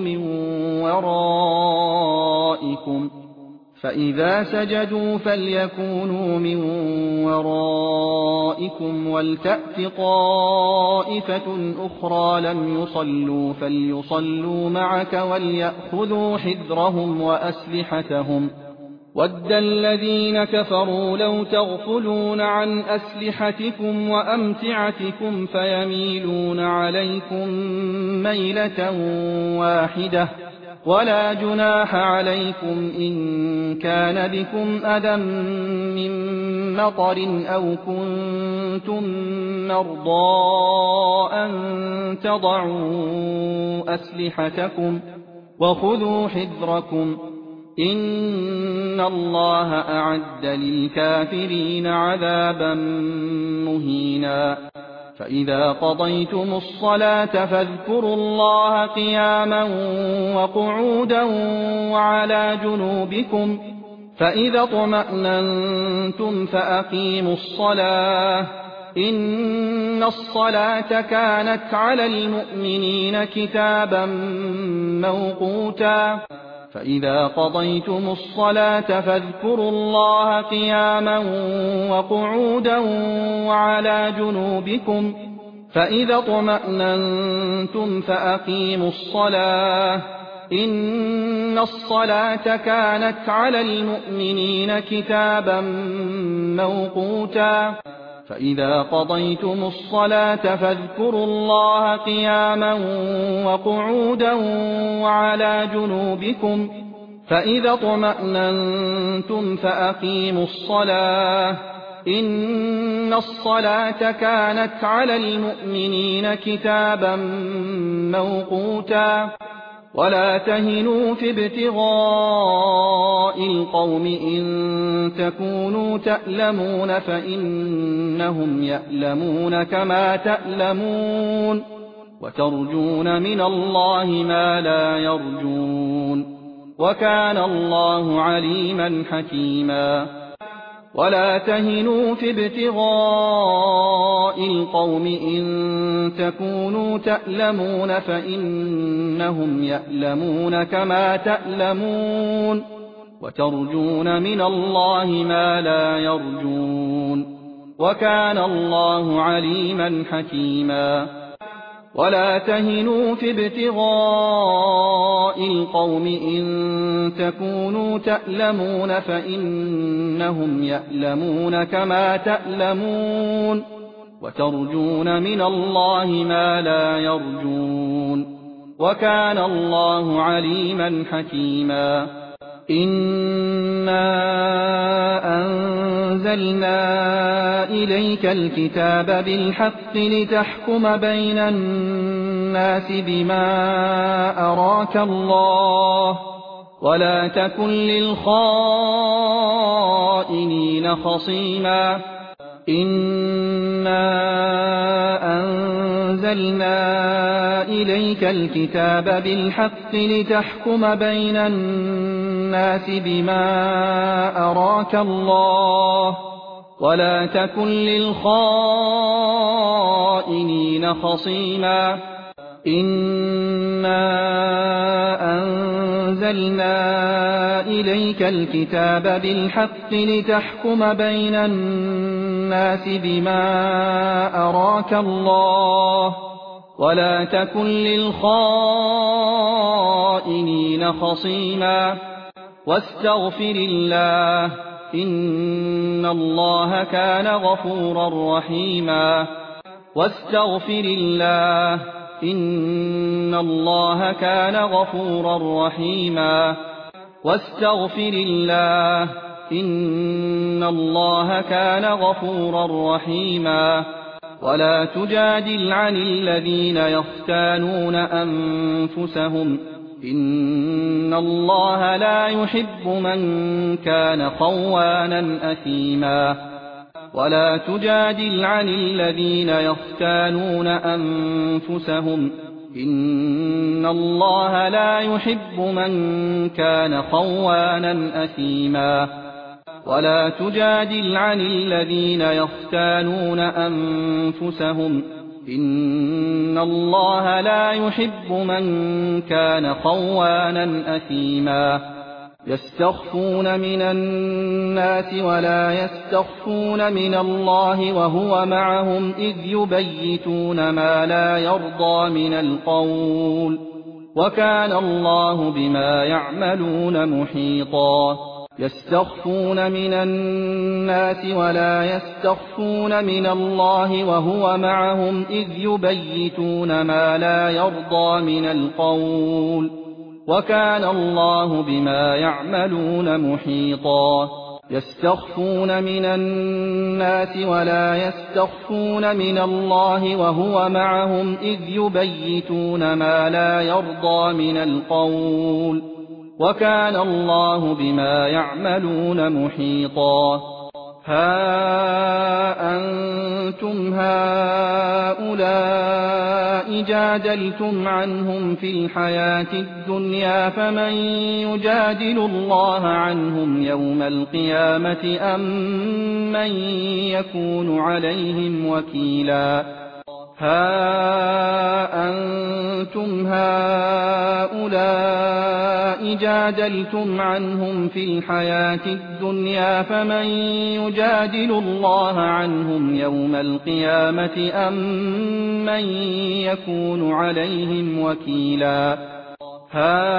مِن وَرَائِكُمْ وَلْتَأْتِ طَائِفَةٌ أُخْرَىٰ لَمْ يُصَلُّوا فَلْيُصَلُّوا مَعَكَ وَلْيَأْخُذُوا حِذْرَهُمْ وَأَسْلِحَتَهُمْ وَدَّ الَّذِينَ كَفَرُوا لَوْ تَغْفُلُونَ عَنْ أَسْلِحَتِكُمْ وَأَمْتِعَتِكُمْ فَيَمِيلُونَ عَلَيْكُمْ مَيْلَةً وَاحِدَةً وَلَا جُنَاحَ عَلَيْكُمْ إِن كَانَ بِكُمْ أَذًى مِّن مَّطَرٍ أَوْ كُنتُم مَّرْضَىٰ أَن تَضَعُوا أَسْلِحَتَكُمْ وَخُذُوا حِذْرَكُمْ إِنَّ اللَّهَ أَعَدَّ لِلْكَافِرِينَ عَذَابًا مُّهِينًا فَإِذَا قَضَيْتُمُ الصَّلَاةَ فَاذْكُرُوا اللَّهَ قِيَامًا وَقُعُودًا وَعَلَىٰ جُنُوبِكُمْ فَإِذَا اطْمَأْنَنتُمْ فَأَقِيمُوا الصَّلَاةَ إِنَّ الصَّلَاةَ كَانَتْ عَلَى الْمُؤْمِنِينَ كِتَابًا مَّوْقُوتًا فَإِذَا قَضَيْتُمُ الصَّلَاةَ فَاذْكُرُوا اللَّهَ قِيَامًا وَقُعُودًا وَعَلَىٰ جُنُوبِكُمْ فَإِذَا اطْمَأْنَنتُمْ فَأَقِيمُوا الصَّلَاةَ إِنَّ الصَّلَاةَ كَانَتْ عَلَى الْمُؤْمِنِينَ كِتَابًا مَّوْقُوتًا فَإِذَا قَضَيْتُمُ الصَّلَاةَ فَاذْكُرُوا اللَّهَ قِيَامًا وَقُعُودًا وَعَلَىٰ جُنُوبِكُمْ فَإِذَا اطْمَأْنَنتُمْ فَأَقِيمُوا الصَّلَاةَ إِنَّ الصَّلَاةَ كَانَتْ عَلَى الْمُؤْمِنِينَ كِتَابًا مَّوْقُوتًا وَلَا تَهِنُوا فِي ابْتِغَاءِ الْقَوْمِ إِن تَكُونُوا تَأْلَمُونَ فَإِنَّهُمْ يَأْلَمُونَ كَمَا تَأْلَمُونَ وَتَرْجُونَ مِنَ اللَّهِ مَا لَا يَرْجُونَ وَكَانَ اللَّهُ عَلِيمًا حَكِيمًا ولا تهنوا في ابتغاء القوم إن تكونوا تألمون فإنهم يألمون كما تألمون وترجون من الله ما لا يرجون وكان الله عليما حكيما ولا تهنوا في ابتغاء القوم إن تكونوا تألمون فإنهم يألمون كما تألمون وترجون من الله ما لا يرجون وكان الله عليما حكيما إنا أنزلنا إليك الكتاب بالحق لتحكم بين الناس بما أراك الله ولا تكن للخائنين خصيما إنا أنزلنا إليك الكتاب بالحق لتحكم بين الناس بما أراك الله ولا تكن للخائنين خصيما إنا أنزلنا إليك الكتاب بالحق لتحكم بين الناس بما أراك الله ولا تكن للخائنين خصيما واستغفر الله إن الله كان غفورا رحيما واستغفر الله إن الله كان غفورا رحيما واستغفر الله إن الله كان غفورا رحيما ولا تجادل عن الذين يختانون أنفسهم إن الله لا يحب من كان خوانا أثيما ولا تجادل عن الذين يختانون أنفسهم إن الله لا يحب من كان خوانا أثيما ولا تجادل عن الذين يختانون أنفسهم إن الله لا يحب من كان خوانا أثيما يستخفون من الناس ولا يستخفون من الله وهو معهم إذ يبيتون ما لا يرضى من القول وكان الله بما يعملون محيطا يستخفون من الناس ولا يستخفون من الله وهو معهم إذ يبيتون ما لا يرضى من القول وكان الله بما يعملون محيطا يستخفون من الناس ولا يستخفون من الله وهو معهم إذ يبيتون ما لا يرضى من القول وكان الله بما يعملون محيطا ها أنتم هؤلاء جادلتم عنهم في الحياة الدنيا فمن يجادل الله عنهم يوم القيامة أم من يكون عليهم وكيلا ها أنتم هؤلاء جادلتم عنهم في الحياة الدنيا فمن يجادل الله عنهم يوم القيامة أم من يكون عليهم وكيلا ها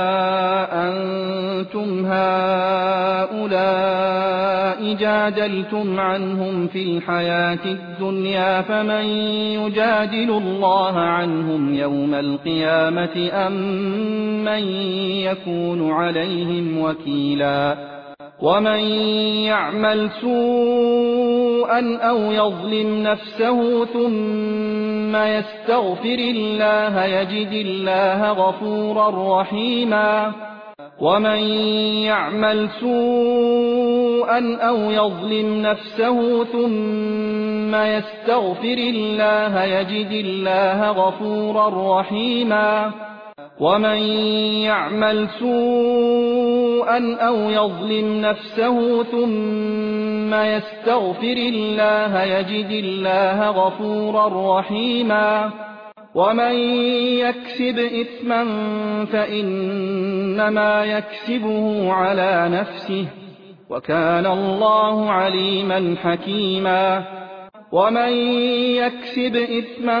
أنتم هؤلاء جادلتم عنهم في الحياة الدنيا فمن يجادل الله عنهم يوم القيامة أم من يكون عليهم وكيلا ومن يعمل سوءا أو يظلم نفسه ثم يستغفر الله يجد الله غفورا رحيما ومن يعمل سوءا أو يظلم نفسه ثم يستغفر الله يجد الله غفورا رحيما ومن يعمل سوءا سوءا أو يظلم نفسه ثم يستغفر الله يجد الله غفورا رحيما ومن يكسب إثما فإنما يكسبه على نفسه وكان الله عليما حكيما ومن يكسب إثما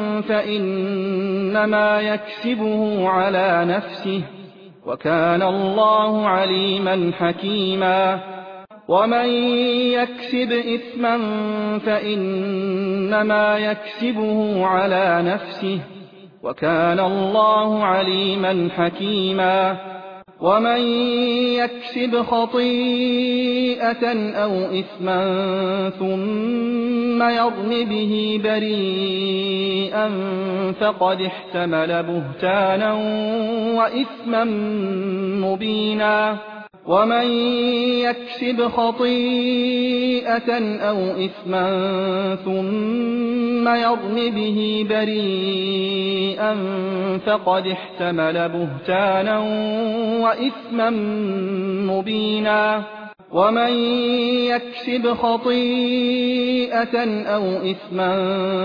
فإنما يكسبه على نفسه وكان الله عليما حكيما ومن يكسب إثما فإنما يكسبه على نفسه وكان الله عليما حكيما ومن يكسب خطيئة أو إثما ثم يرم به بريئا فقد احتمل بهتانا وإثما مبينا ومن يكسب خطيئة أو إثما ثم يرم به بريئا فقد احتمل بهتانا وإثما مبينا ومن يكسب خطيئة أو إثما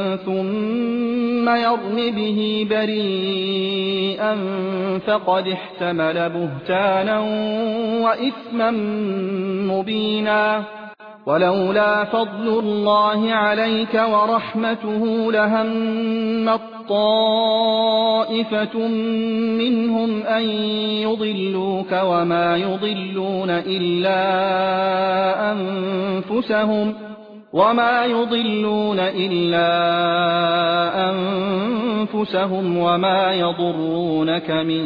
ثم يرم به بريئا فقد احتمل بهتانا وإثما مبينا ولولا فضل الله عليك ورحمته لهمت طائفة منهم أن يضلوك وما يضلون إلا أنفسهم وما يضرونك من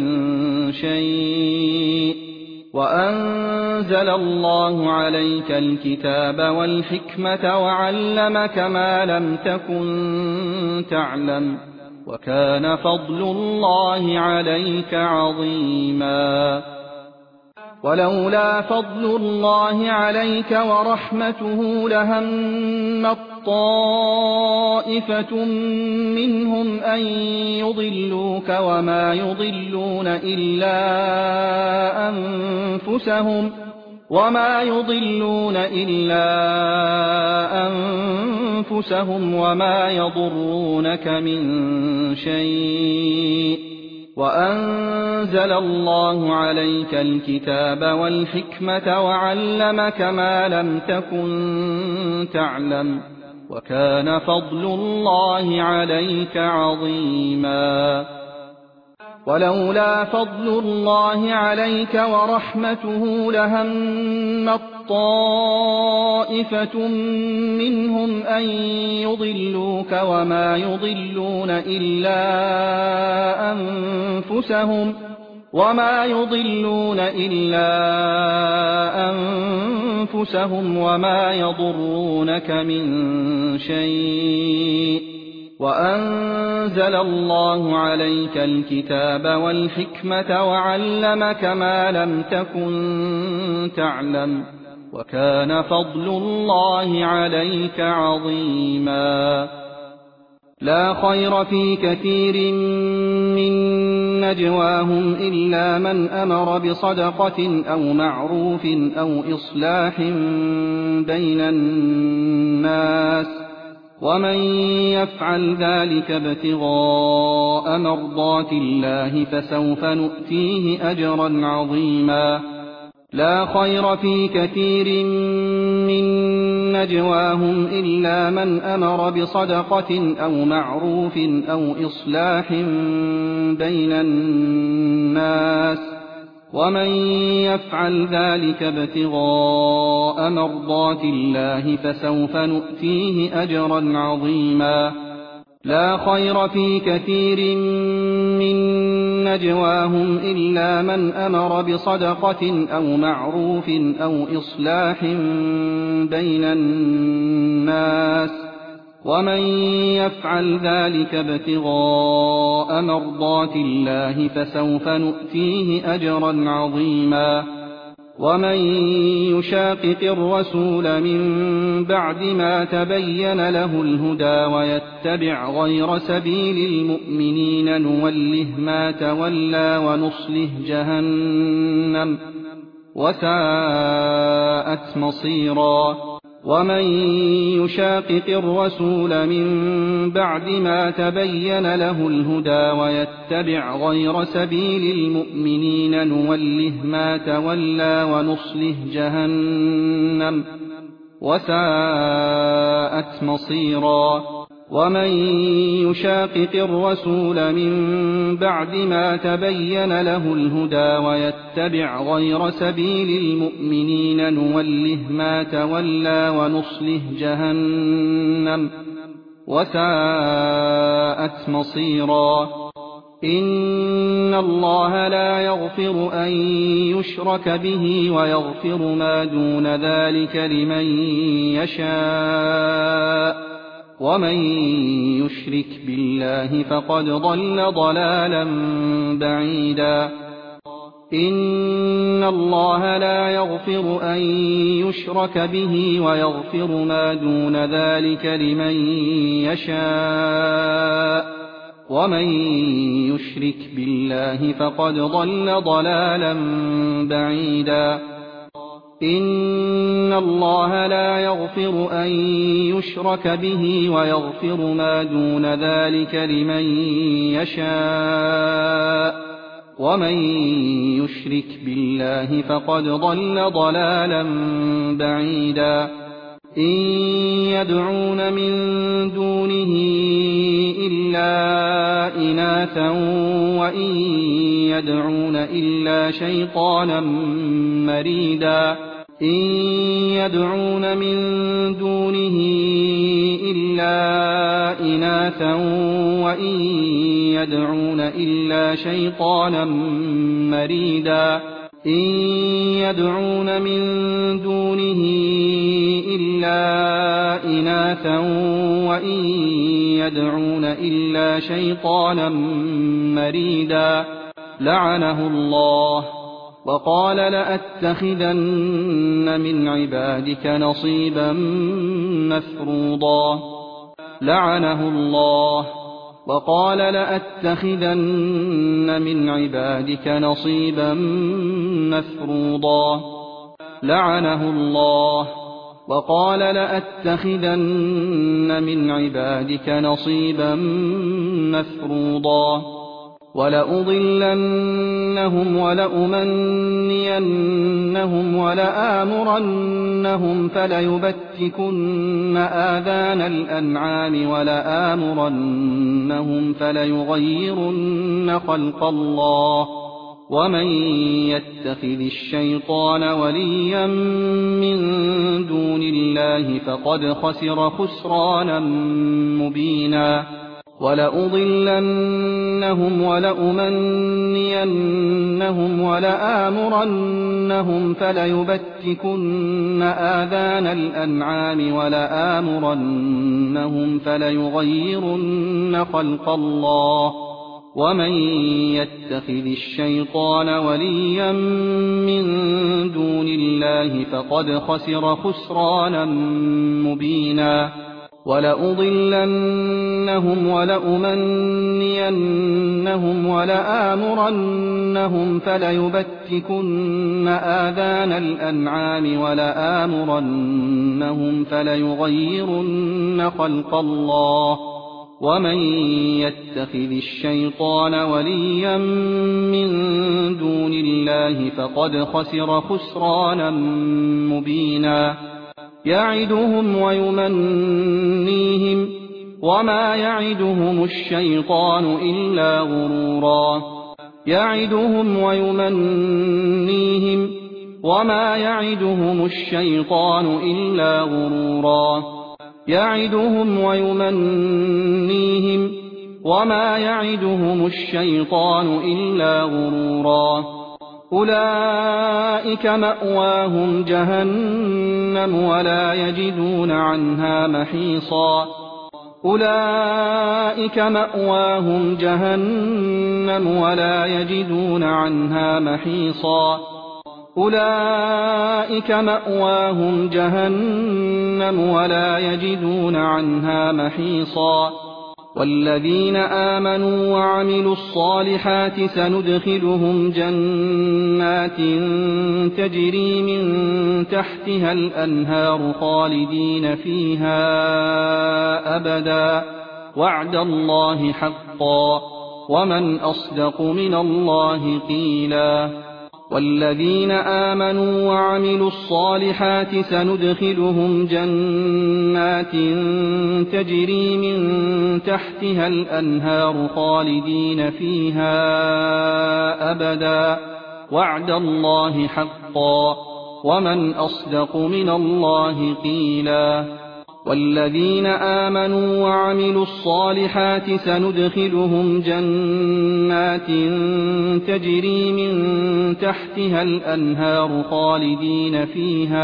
شيء وأنزل الله عليك الكتاب والحكمة وعلمك ما لم تكن تعلم وكان فضل الله عليك عظيما ولولا فضل الله عليك ورحمته لهمت طائفة منهم أن يضلوك وما يضلون إلا أنفسهم وما يضرونك من شيء وأنزل الله عليك الكتاب والحكمة وعلمك ما لم تكن تعلم وكان فضل الله عليك عظيما ولولا فضل الله عليك ورحمته لهمت طائفة منهم أن يضلوك وما يضلون إلا أنفسهم وما يضرونك من شيء وأنزل الله عليك الكتاب والحكمة وعلمك ما لم تكن تعلم وكان فضل الله عليك عظيما لا خير في كثير من نجواهم إلا من أمر بصدقة أو معروف أو إصلاح بين الناس ومن يفعل ذلك ابتغاء مرضات الله فسوف نؤتيه أجرا عظيما لا خير في كثير من نجواهم إلا من أمر بصدقة أو معروف أو إصلاح بين الناس ومن يفعل ذلك ابتغاء مرضات الله فسوف نؤتيه أجرا عظيما لا خير في كثير من نجواهم إلا من أمر بصدقة أو معروف أو إصلاح بين الناس ومن يفعل ذلك ابتغاء مرضات الله فسوف نؤتيه أجرا عظيما ومن يشاقق الرسول من بعد ما تبين له الهدى ويتبع غير سبيل المؤمنين نوله ما تولى ونصله جهنم وساءت مصيرا. ومن يشاقق الرسول من بعد ما تبين له الهدى ويتبع غير سبيل المؤمنين نوله ما تولى ونصله جهنم وساءت مصيرا. ومن يشاقق الرسول من بعد ما تبين له الهدى ويتبع غير سبيل المؤمنين نوله ما تولى ونصله جهنم وساءت مصيرا. إن الله لا يغفر أن يشرك به ويغفر ما دون ذلك لمن يشاء ومن يشرك بالله فقد ضل ضلالا بعيدا. إن الله لا يغفر أن يشرك به ويغفر ما دون ذلك لمن يشاء ومن يشرك بالله فقد ضل ضلالا بعيدا. إن الله لا يغفر أن يشرك به ويغفر ما دون ذلك لمن يشاء ومن يشرك بالله فقد ضل ضلالا بعيدا. إن يدعون من دونه إلا إناثا وإن يدعون إلا شيطانا مريدا. إن يدعون من دونه إلا إناثا وإن يدعون إلا شيطانا مريدا. إن يدعون من دونه إلا إناثا وإن يدعون إلا شيطانا مريدا. لعنه الله وقال لأتخذن من عبادك نصيبا مفروضا. لعنه الله وقال لأتخذن من عبادك نصيبا مفروضا. لعنه الله وقال لأتخذن من عبادك نصيبا مفروضا. ولأضلنهم ولأمنينهم ولآمرنهم فليبتكن آذان الأنعام ولآمرنهم فليغيرن خلق الله. ومن يتخذ الشيطان وليا من دون الله فقد خسر خسرانا مبينا. ولأضلنهم ولأمنينهم ولآمرنهم فليبتكن آذان الأنعام ولآمرنهم فليغيرن خلق الله. ومن يتخذ الشيطان وليا من دون الله فقد خسر خسرانا مبينا. ولأضلنهم ولأمنينهم ولآمرنهم فليبتكن آذان الأنعام ولآمرنهم فليغيرن خلق الله. ومن يتخذ الشيطان وليا من دون الله فقد خسر خسرانا مبينا. يعدهم ويمنيهم وما يعدهم الشيطان إلا غرورا. يعدهم ويمنيهم وما يعدهم الشيطان إلا غرورا. يعدهم ويمنيهم وما يعدهم الشيطان إلا غرورا. أولئك مأواهم جهنم ولا يجدون عنها محيصا. أولئك مأواهم جهنم ولا يجدون عنها محيصا. أولئك مأواهم جهنم ولا يجدون عنها محيصا. والذين آمنوا وعملوا الصالحات سندخلهم جنات تجري من تحتها الأنهار خالدين فيها أبدا وعد الله حقا ومن أصدق من الله قيلا والذين آمنوا وعملوا الصالحات سندخلهم جنات تجري من تحتها الأنهار خالدين فيها أبدا وعد الله حقا ومن أصدق من الله قيلا والذين آمنوا وعملوا الصالحات سندخلهم جنات تجري من تحتها الأنهار خالدين فيها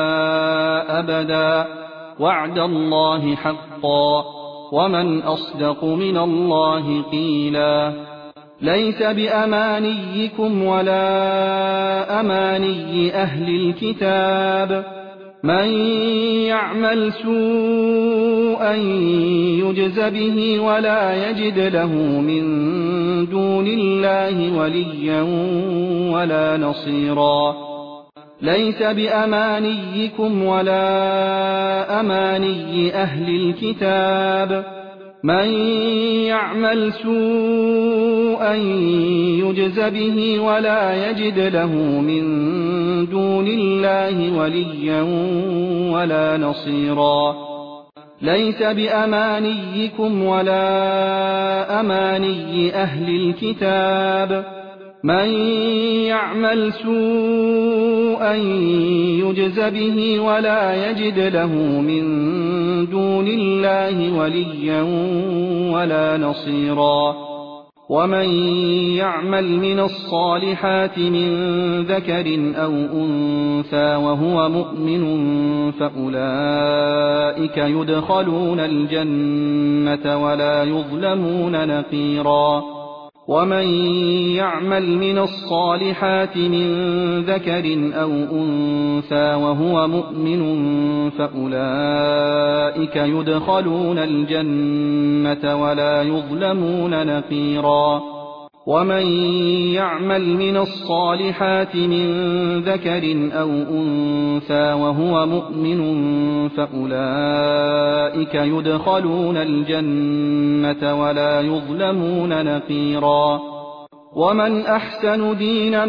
أبدا وعد الله حقا ومن أصدق من الله قيلا ليس بأمانيكم ولا أماني أهل الكتاب من يعمل سوءا يجز به ولا يجد له من دون الله وليا ولا نصيرا ليس بأمانيكم ولا أماني أهل الكتاب من يعمل سوءا يجز به ولا يجد له من دون الله وليا ولا نصيرا ليس بأمانيكم ولا أماني أهل الكتاب من يعمل سوءا يجز به ولا يجد له من دون الله وليا ولا نصيرا ومن يعمل من الصالحات من ذكر أو أنثى وهو مؤمن فأولئك يدخلون الجنة ولا يظلمون نقيرا ومن يعمل من الصالحات من ذكر أو أنثى وهو مؤمن فأولئك يدخلون الجنة ولا يظلمون نقيرا ومن يعمل من الصالحات من ذكر أو أنثى وهو مؤمن فأولئك يدخلون الجنة ولا يظلمون نقيرا ومن أحسن دينا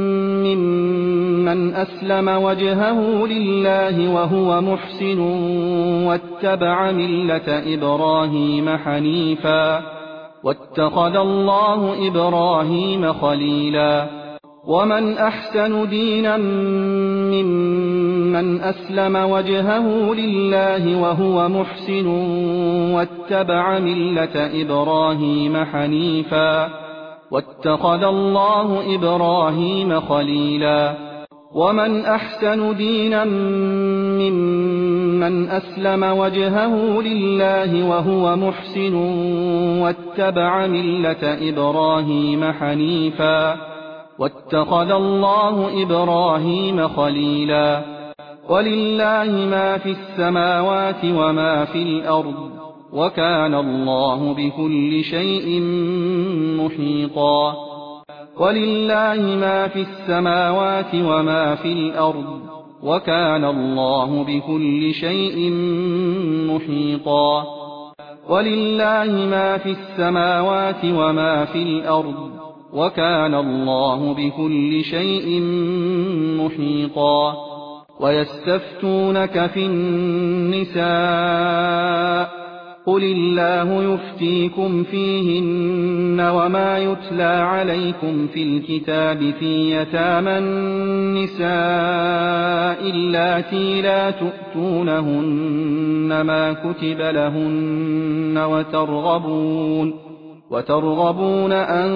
ممن أسلم وجهه لله وهو محسن واتبع ملة إبراهيم حنيفا واتخذ الله إبراهيم خليلا ومن أحسن دينا ممن أسلم وجهه لله وهو محسن واتبع ملة إبراهيم حنيفا واتخذ الله إبراهيم خليلا ومن أحسن دينا ممن أسلم وجهه لله وهو محسن واتبع ملة إبراهيم حنيفا واتخذ الله إبراهيم خليلا ولله ما في السماوات وما في الأرض وكان الله بكل شيء محيطا ولله ما في السماوات وما في الأرض وكان الله بكل شيء محيطا ولله ما في السماوات وما في الأرض وكان الله بكل شيء محيطا ويستفتونك في النساء قل الله يفتيكم فيهن وما يتلى عليكم في الكتاب في يتامى النساء اللاتي لا تؤتونهن ما كتب لهن وترغبون أن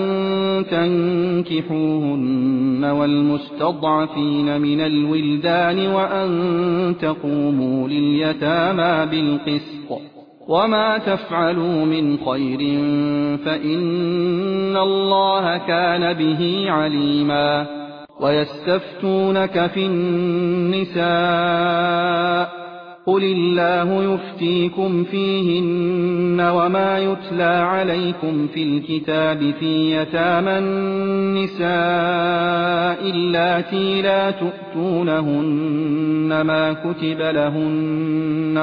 تنكحوهن والمستضعفين من الولدان وأن تقوموا لليتامى بالقسط وما تفعلوا من خير فإن الله كان به عليما ويستفتونك في النساء قل الله يفتيكم فيهن وما يتلى عليكم في الكتاب في يتامى النساء اللاتي لا تؤتونهن ما كتب لهن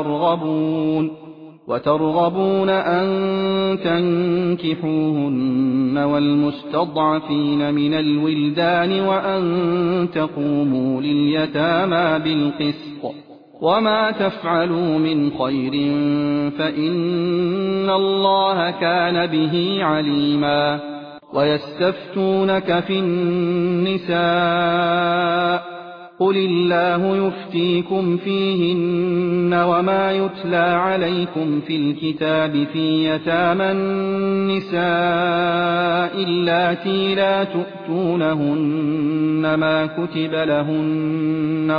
وترغبون أن تنكحوهن والمستضعفين من الولدان وأن تقوموا لليتامى بالقسط وما تفعلوا من خير فإن الله كان به عليما ويستفتونك في النساء قل الله يفتيكم فيهن وما يتلى عليكم في الكتاب في يتامى النساء اللاتي لا تؤتونهن ما كتب لهن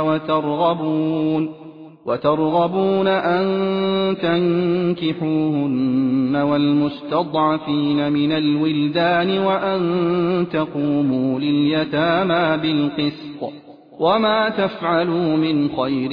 وترغبون أن تنكحوهن والمستضعفين من الولدان وأن تقوموا لليتامى بالقسط وما تفعلوا من خير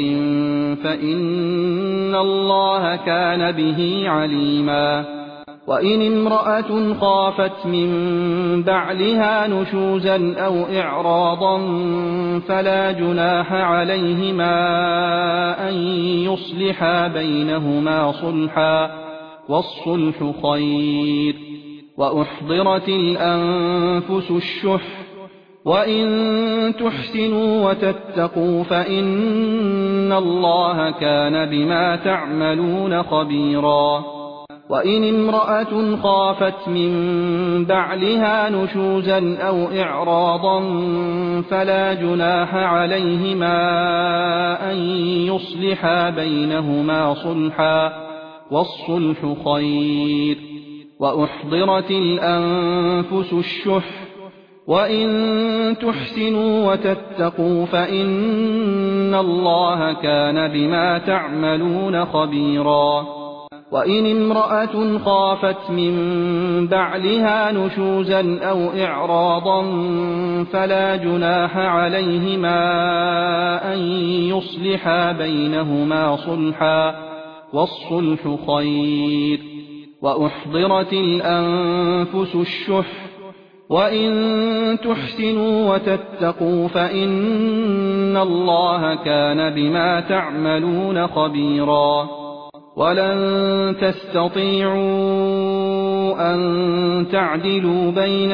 فإن الله كان به عليما وإن امرأة خافت من بعلها نشوزا أو إعراضا فلا جناح عليهما أن يصلحا بينهما صلحا والصلح خير وأحضرت الأنفس الشح وإن تحسنوا وتتقوا فإن الله كان بما تعملون خبيرا وإن امرأة خافت من بعلها نشوزا أو إعراضا فلا جناح عليهما أن يصلحا بينهما صلحا والصلح خير وأحضرت الأنفس الشح وإن تحسنوا وتتقوا فإن الله كان بما تعملون خبيرا وإن امرأة خافت من بعلها نشوزا أو إعراضا فلا جناح عليهما أن يصلحا بينهما صلحا والصلح خير وأحضرت الأنفس الشح وإن تحسنوا وتتقوا فإن الله كان بما تعملون خبيرا ولن تستطيعوا أن تعدلوا بين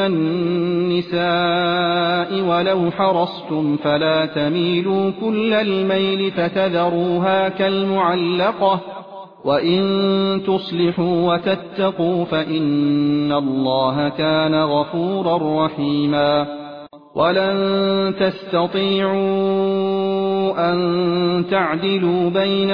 النساء ولو حرصتم فلا تميلوا كل الميل فتذروها كالمعلقة وإن تصلحوا وتتقوا فإن الله كان غفورا رحيما ولن تستطيعوا أن تعدلوا بين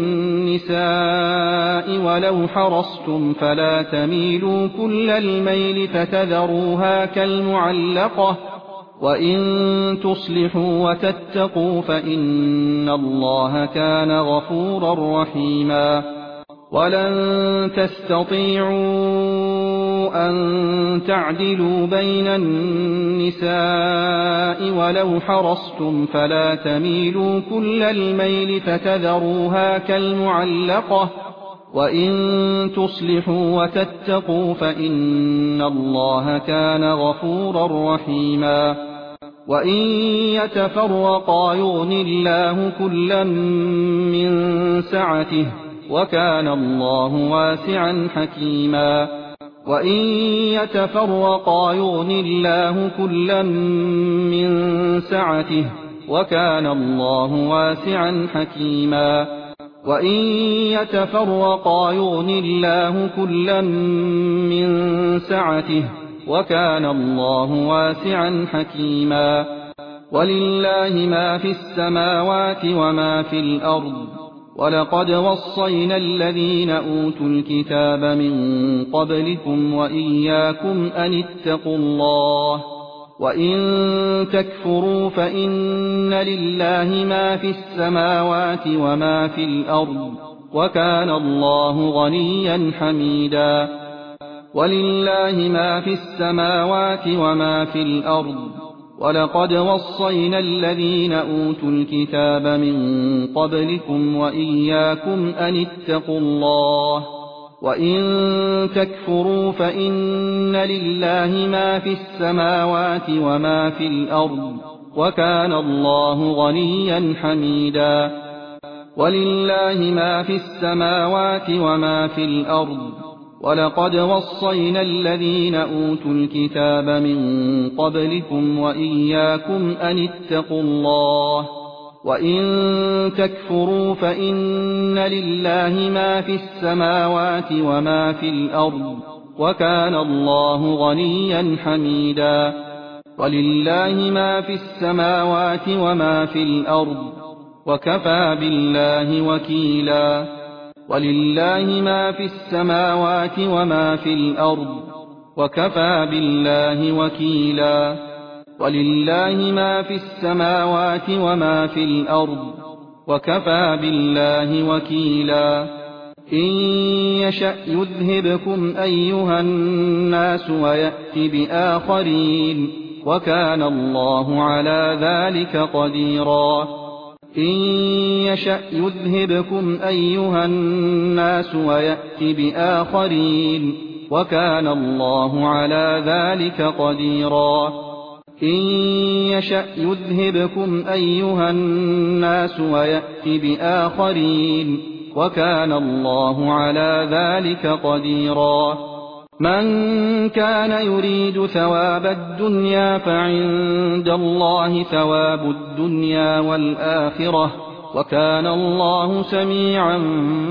النساء ولو حرصتم فلا تميلوا كل الميل فتذروها كالمعلقة وإن تصلحوا وتتقوا فإن الله كان غفورا رحيما ولن تستطيعوا أن تعدلوا بين النساء ولو حرصتم فلا تميلوا كل الميل فتذروها كالمعلقة وإن تصلحوا وتتقوا فإن الله كان غفورا رحيما وإن يتفرقا يغن الله كلا من سعته وكان الله واسعا حكيما وإن يتفرقا يغن الله كلا من سعته وكان الله واسعا حكيما وإن يتفرقا يغن الله كلا من سعته وكان الله واسعا حكيما ولله ما في السماوات وما في الأرض ولقد وصينا الذين أوتوا الكتاب من قبلكم وإياكم أن اتقوا الله وإن تكفروا فإن لله ما في السماوات وما في الأرض وكان الله غنيا حميدا ولله ما في السماوات وما في الأرض ولقد وصينا الذين أوتوا الكتاب من قبلكم وإياكم أن اتقوا الله وإن تكفروا فإن لله ما في السماوات وما في الأرض وكان الله غنيا حميدا ولله ما في السماوات وما في الأرض ولقد وصينا الذين أوتوا الكتاب من قبلكم وإياكم أن اتقوا الله وإن تكفروا فإن لله ما في السماوات وما في الأرض وكان الله غنيا حميدا ولله ما في السماوات وما في الأرض وكفى بالله وكيلا ولله ما في السماوات وما في الأرض وكفى بالله وكيلا ولله ما في السماوات وما في الأرض وكفى بالله وكيلا إن يشأ يذهبكم أيها الناس ويأت بآخرين وكان الله على ذلك قديرا إن يشأ يذهبكم أيها الناس ويأت بآخرين وكان الله على ذلك قديرا إن يشأ يذهبكم أيها الناس ويأت بآخرين وكان الله على ذلك قديرا من كان يريد ثواب الدنيا فعند الله ثواب الدنيا والآخرة وكان الله سميعا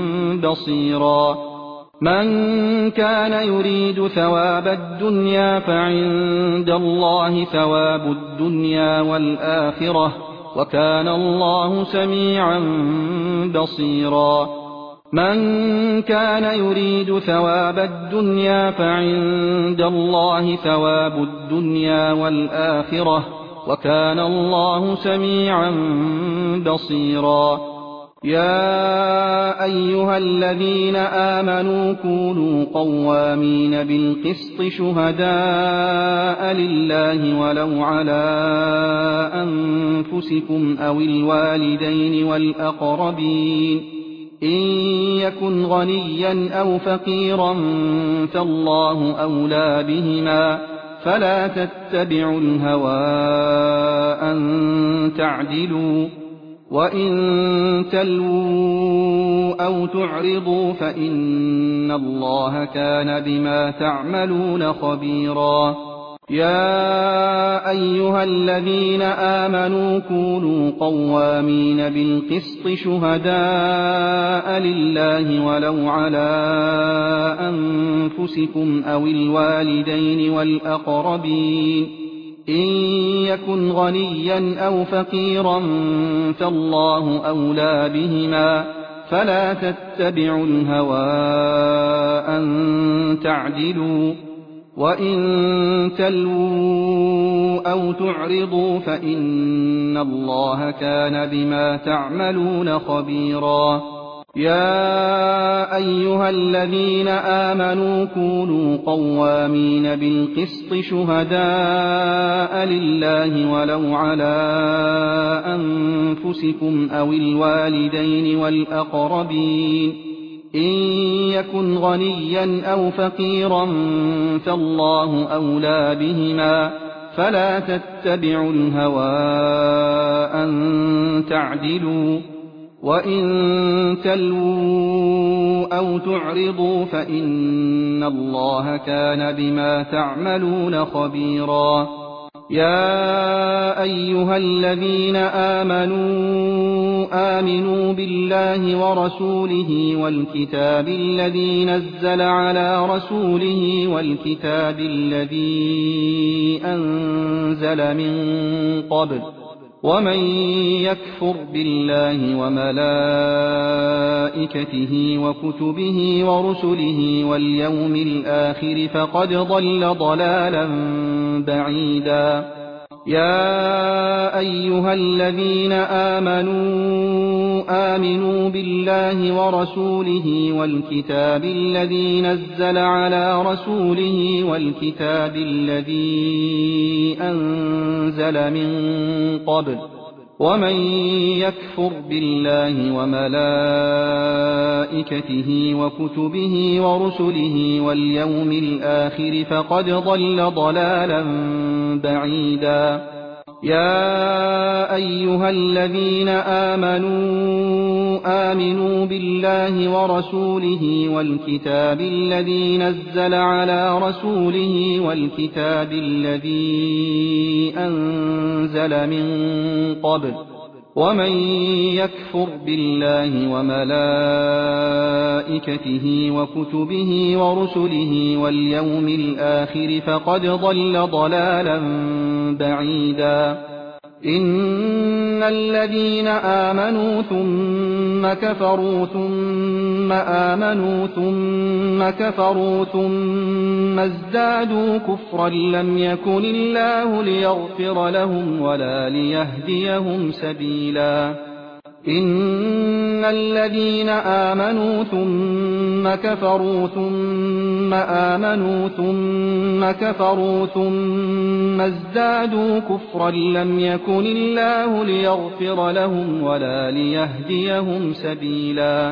بصيرا من كان يريد ثواب الدنيا فعند الله ثواب الدنيا والآخرة وكان الله سميعا بصيرا من كان يريد ثواب الدنيا فعند الله ثواب الدنيا والآخرة وكان الله سميعا بصيرا يا أيها الذين آمنوا كونوا قوامين بالقسط شهداء لله ولو على أنفسكم أو الوالدين والأقربين إن يكن غنيا أو فقيرا فالله أولى بهما فلا تتبعوا الهوى أن تعدلوا وإن تلووا أو تعرضوا فإن الله كان بما تعملون خبيرا يا أيها الذين آمنوا كونوا قوامين بالقسط شهداء لله ولو على أنفسكم أو الوالدين والأقربين إن يكن غنيا أو فقيرا فالله أولى بهما فلا تتبعوا الهوى أن تعدلوا وإن تلووا أو تعرضوا فإن الله كان بما تعملون خبيرا يا أيها الذين آمنوا كونوا قوامين بالقسط شهداء لله ولو على أنفسكم أو الوالدين والأقربين إن يكن غنيا أو فقيرا فالله أولى بهما فلا تتبعوا الهوى أن تعدلوا وإن تلووا أو تعرضوا فإن الله كان بما تعملون خبيرا يا أيها الذين آمنوا بالله ورسوله والكتاب الذي نزل على رسوله والكتاب الذي أنزل من قبل ومن يكفر بالله وملائكته وكتبه ورسله واليوم الآخر فقد ضل ضلالا بعيدا يا أيها الذين آمنوا بالله ورسوله والكتاب الذي نزل على رسوله والكتاب الذي أنزل من قبل ومن يكفر بالله وملائكته وكتبه ورسله واليوم الآخر فقد ضل ضلالا بعيدا يا أيها الذين آمنوا بالله ورسوله والكتاب الذي نزل على رسوله والكتاب الذي أنزل من قبل ومن يكفر بالله وملائكته وكتبه ورسله واليوم الآخر فقد ضل ضلالا بعيدا إن الذين آمنوا ثم كفروا ثم آمنوا ثم كفروا ثم ازدادوا كفرا لم يكن الله ليغفر لهم ولا ليهديهم سبيلا إن الذين آمنوا ثم كفروا ثم آمنوا ثم كفروا ثم ازدادوا كفرا لم يكن الله ليغفر لهم ولا ليهديهم سبيلا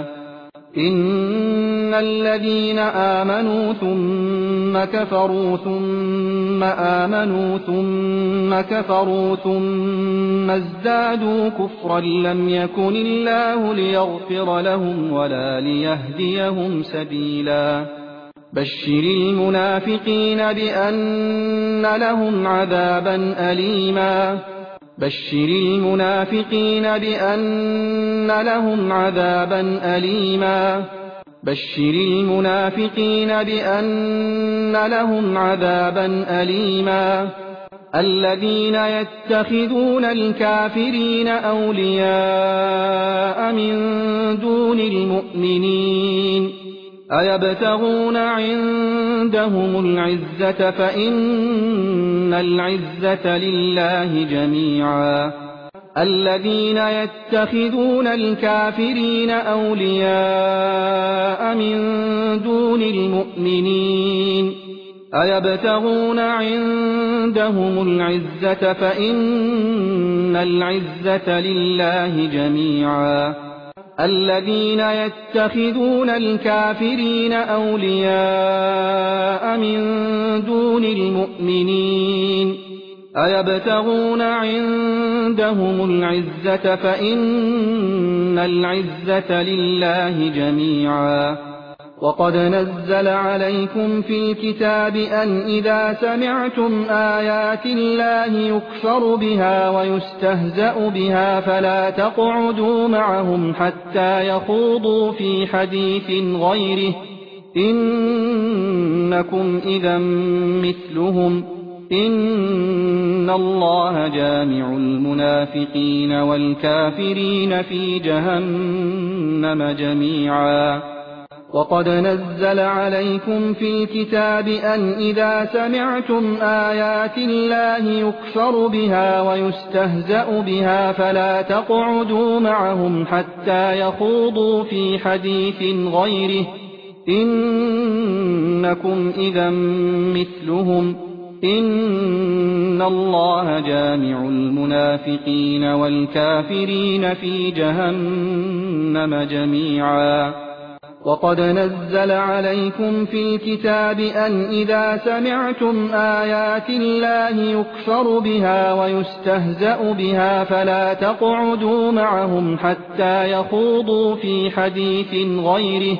إن الذين آمنوا ثم كفروا ثم آمنوا ثم كفروا ثم ازدادوا كفرا لم يكن الله ليغفر لهم ولا ليهديهم سبيلا بشر المنافقين بأن لهم عذابا أليما بشر المنافقين بأن لهم عذابا أليما بشر المنافقين بأن لهم عذابا أليما الذين يتخذون الكافرين أولياء من دون المؤمنين أيبتغون عندهم العزة فإن العزة لله جميعا الذين يتخذون الكافرين أولياء من دون المؤمنين أيبتغون عندهم العزة فإن العزة لله جميعا الذين يتخذون الكافرين أولياء من دون المؤمنين أيبتغون عندهم العزة فإن العزة لله جميعا وقد نزل عليكم في الكتاب أن إذا سمعتم آيات الله يكفر بها ويستهزأ بها فلا تقعدوا معهم حتى يخوضوا في حديث غيره إنكم إذا مثلهم إن الله جامع المنافقين والكافرين في جهنم جميعا وقد نزل عليكم في الكتاب أن إذا سمعتم آيات الله يكفر بها ويستهزأ بها فلا تقعدوا معهم حتى يخوضوا في حديث غيره إنكم إذا مثلهم إن الله جامع المنافقين والكافرين في جهنم جميعا وقد نزل عليكم في الكتاب أن إذا سمعتم آيات الله يكفر بها ويستهزأ بها فلا تقعدوا معهم حتى يخوضوا في حديث غيره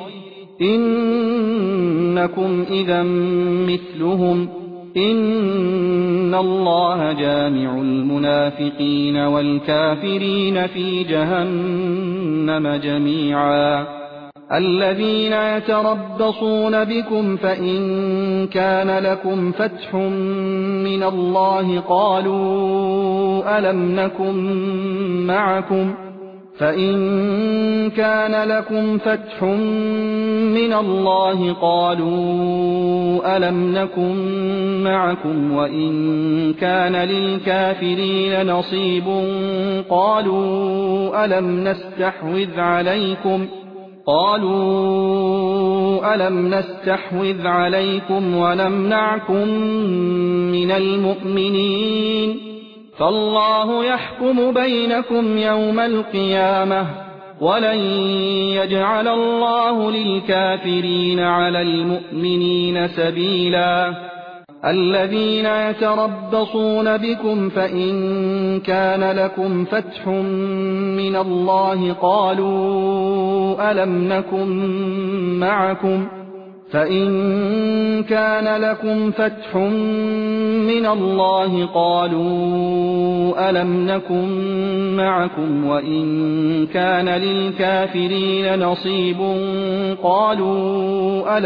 إنكم إذا مثلهم إن الله جامع المنافقين والكافرين في جهنم جميعا الذين يتربصون بكم فإن كان لكم فتح من الله قالوا ألم نكن معكم فإن كان لكم فتح من الله قالوا ألم نكن معكم وإن كان للكافرين نصيب قالوا ألم نستحوذ عليكم ونمنعكم من المؤمنين فالله يحكم بينكم يوم القيامة ولن يجعل الله للكافرين على المؤمنين سبيلا الذين يتربصون بكم فإن كان لكم فتح من الله قالوا ألم نكن معكم فإن كان لكم فتح من الله قالوا ألم نكن معكم وإن كان للكافرين نصيب قالوا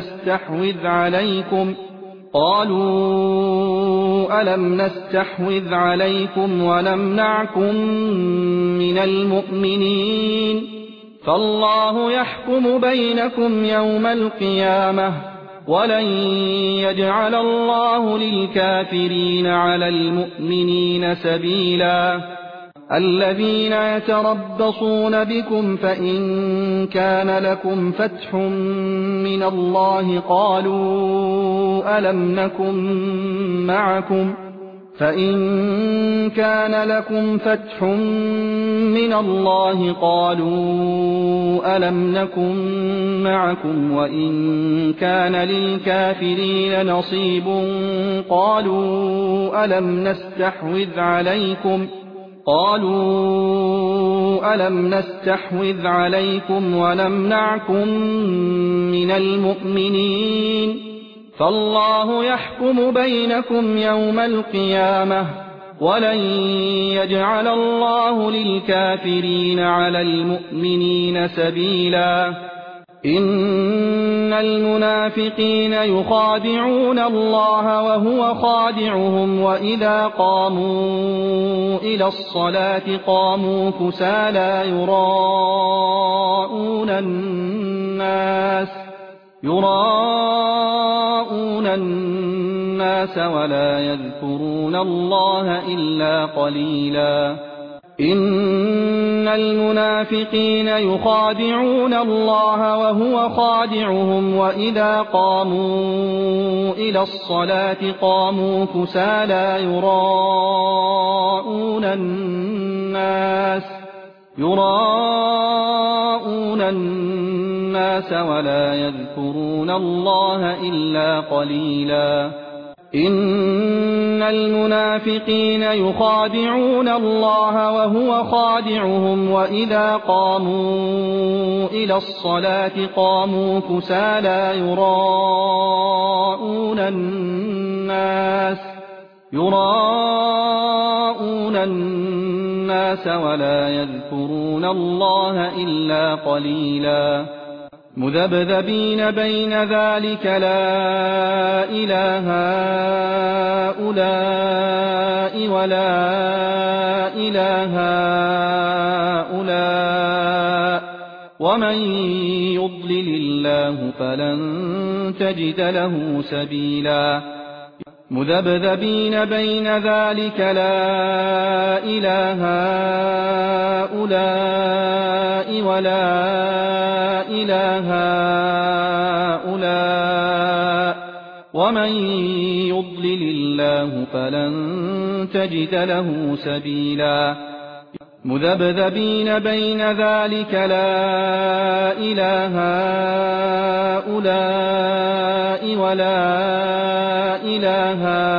ألم نستحوذ عليكم ونمنعكم من المؤمنين فالله يحكم بينكم يوم القيامة ولن يجعل الله للكافرين على المؤمنين سبيلا الذين يتربصون بكم فإن كان لكم فتح من الله قالوا ألم نكن معكم فإن كان لكم فتح من الله قالوا ألم نكن معكم وإن كان للكافرين نصيب قالوا ألم نستحوذ عليكم ونمنعكم من المؤمنين فالله يحكم بينكم يوم القيامة ولن يجعل الله للكافرين على المؤمنين سبيلا إن المنافقين يخادعون الله وهو خادعهم وإذا قاموا إلى الصلاة قاموا كسالى يراءون الناس ولا يذكرون الله إلا قليلا إن المنافقين يخادعون الله وهو خادعهم وإذا قاموا إلى الصلاة قاموا كسالى يراءون الناس ولا يذكرون الله إلا قليلا إن المنافقين يخادعون الله وهو خادعهم وإذا قاموا إلى الصلاة قاموا كسالى يراءون الناس ولا يذكرون الله إلا قليلا مذبذبين بين ذلك لا إله هؤلاء ولا إله هؤلاء ومن يضلل الله فلن تجد له سبيلا مذبذبين بين ذلك لا إله هؤلاء ولا إله هؤلاء ومن يضلل الله فلن تجد له سبيلا مذبذبين بين ذلك لا إله هؤلاء ولا إله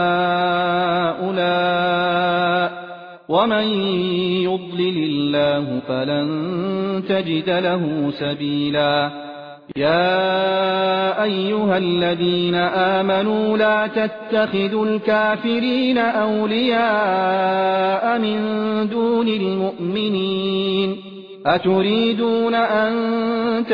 هؤلاء ومن يضلل الله فلن تجد له سبيلا يا أيها الذين آمنوا لا تتخذوا الكافرين أولياء من دون المؤمنين أتريدون أن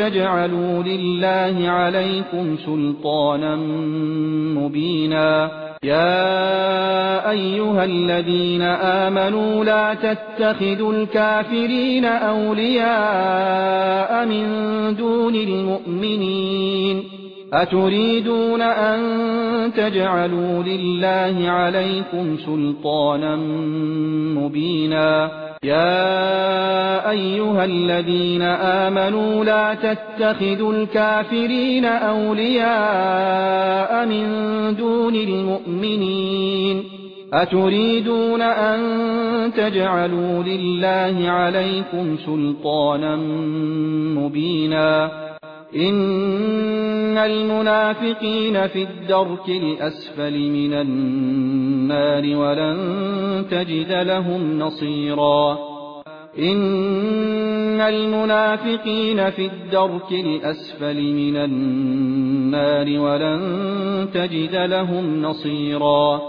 تجعلوا لله عليكم سلطانا مبينا يا أيها الذين آمنوا لا تتخذوا الكافرين أولياء من دون المؤمنين أتريدون أن تجعلوا لله عليكم سلطانا مبينا يا أيها الذين آمنوا لا تتخذوا الكافرين أولياء من دون المؤمنين أتريدون أن تجعلوا لله عليكم سلطانا مبينا إن المنافقين في الدرك الأسفل من النار ولن تجد لهم نصيرا إن المنافقين في الدرك الأسفل من النار ولن تجد لهم نصيرا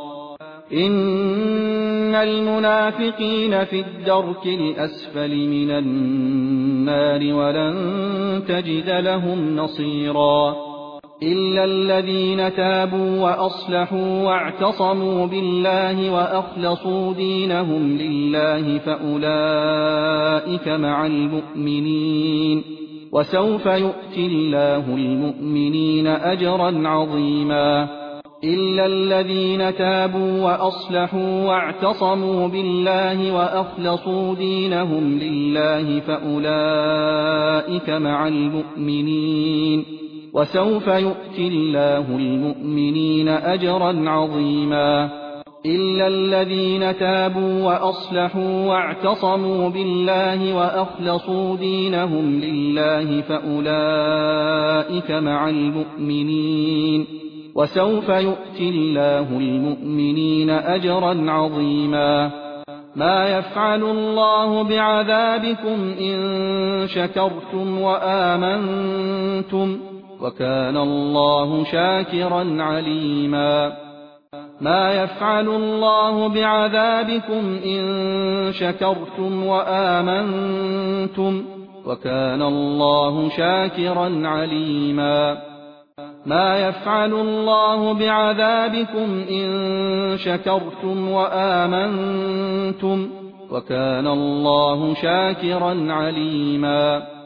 إن المنافقين في الدرك الأسفل من النار ولن تجد لهم نصيرا إلا الذين تابوا وأصلحوا واعتصموا بالله وأخلصوا دينهم لله فأولئك مع المؤمنين وسوف يؤتي الله المؤمنين أجرا عظيما إلا الذين تابوا وأصلحوا واعتصموا بالله وأخلصوا دينهم لله فأولئك مع المؤمنين وسوف يؤتي الله المؤمنين أجرا عظيما إلا الذين تابوا وأصلحوا واعتصموا بالله وأخلصوا دينهم لله فأولئك مع المؤمنين وسوف يؤتي الله المؤمنين أجرا عظيما ما يفعل الله بعذابكم إن شكرتم وآمنتم وكان الله شاكرا عليما ما يفعل الله بعذابكم إن شكرتم وآمنتم وكان الله شاكرا عليما ما يفعل الله بعذابكم إن شكرتم وآمنتم وكان الله شاكرا عليما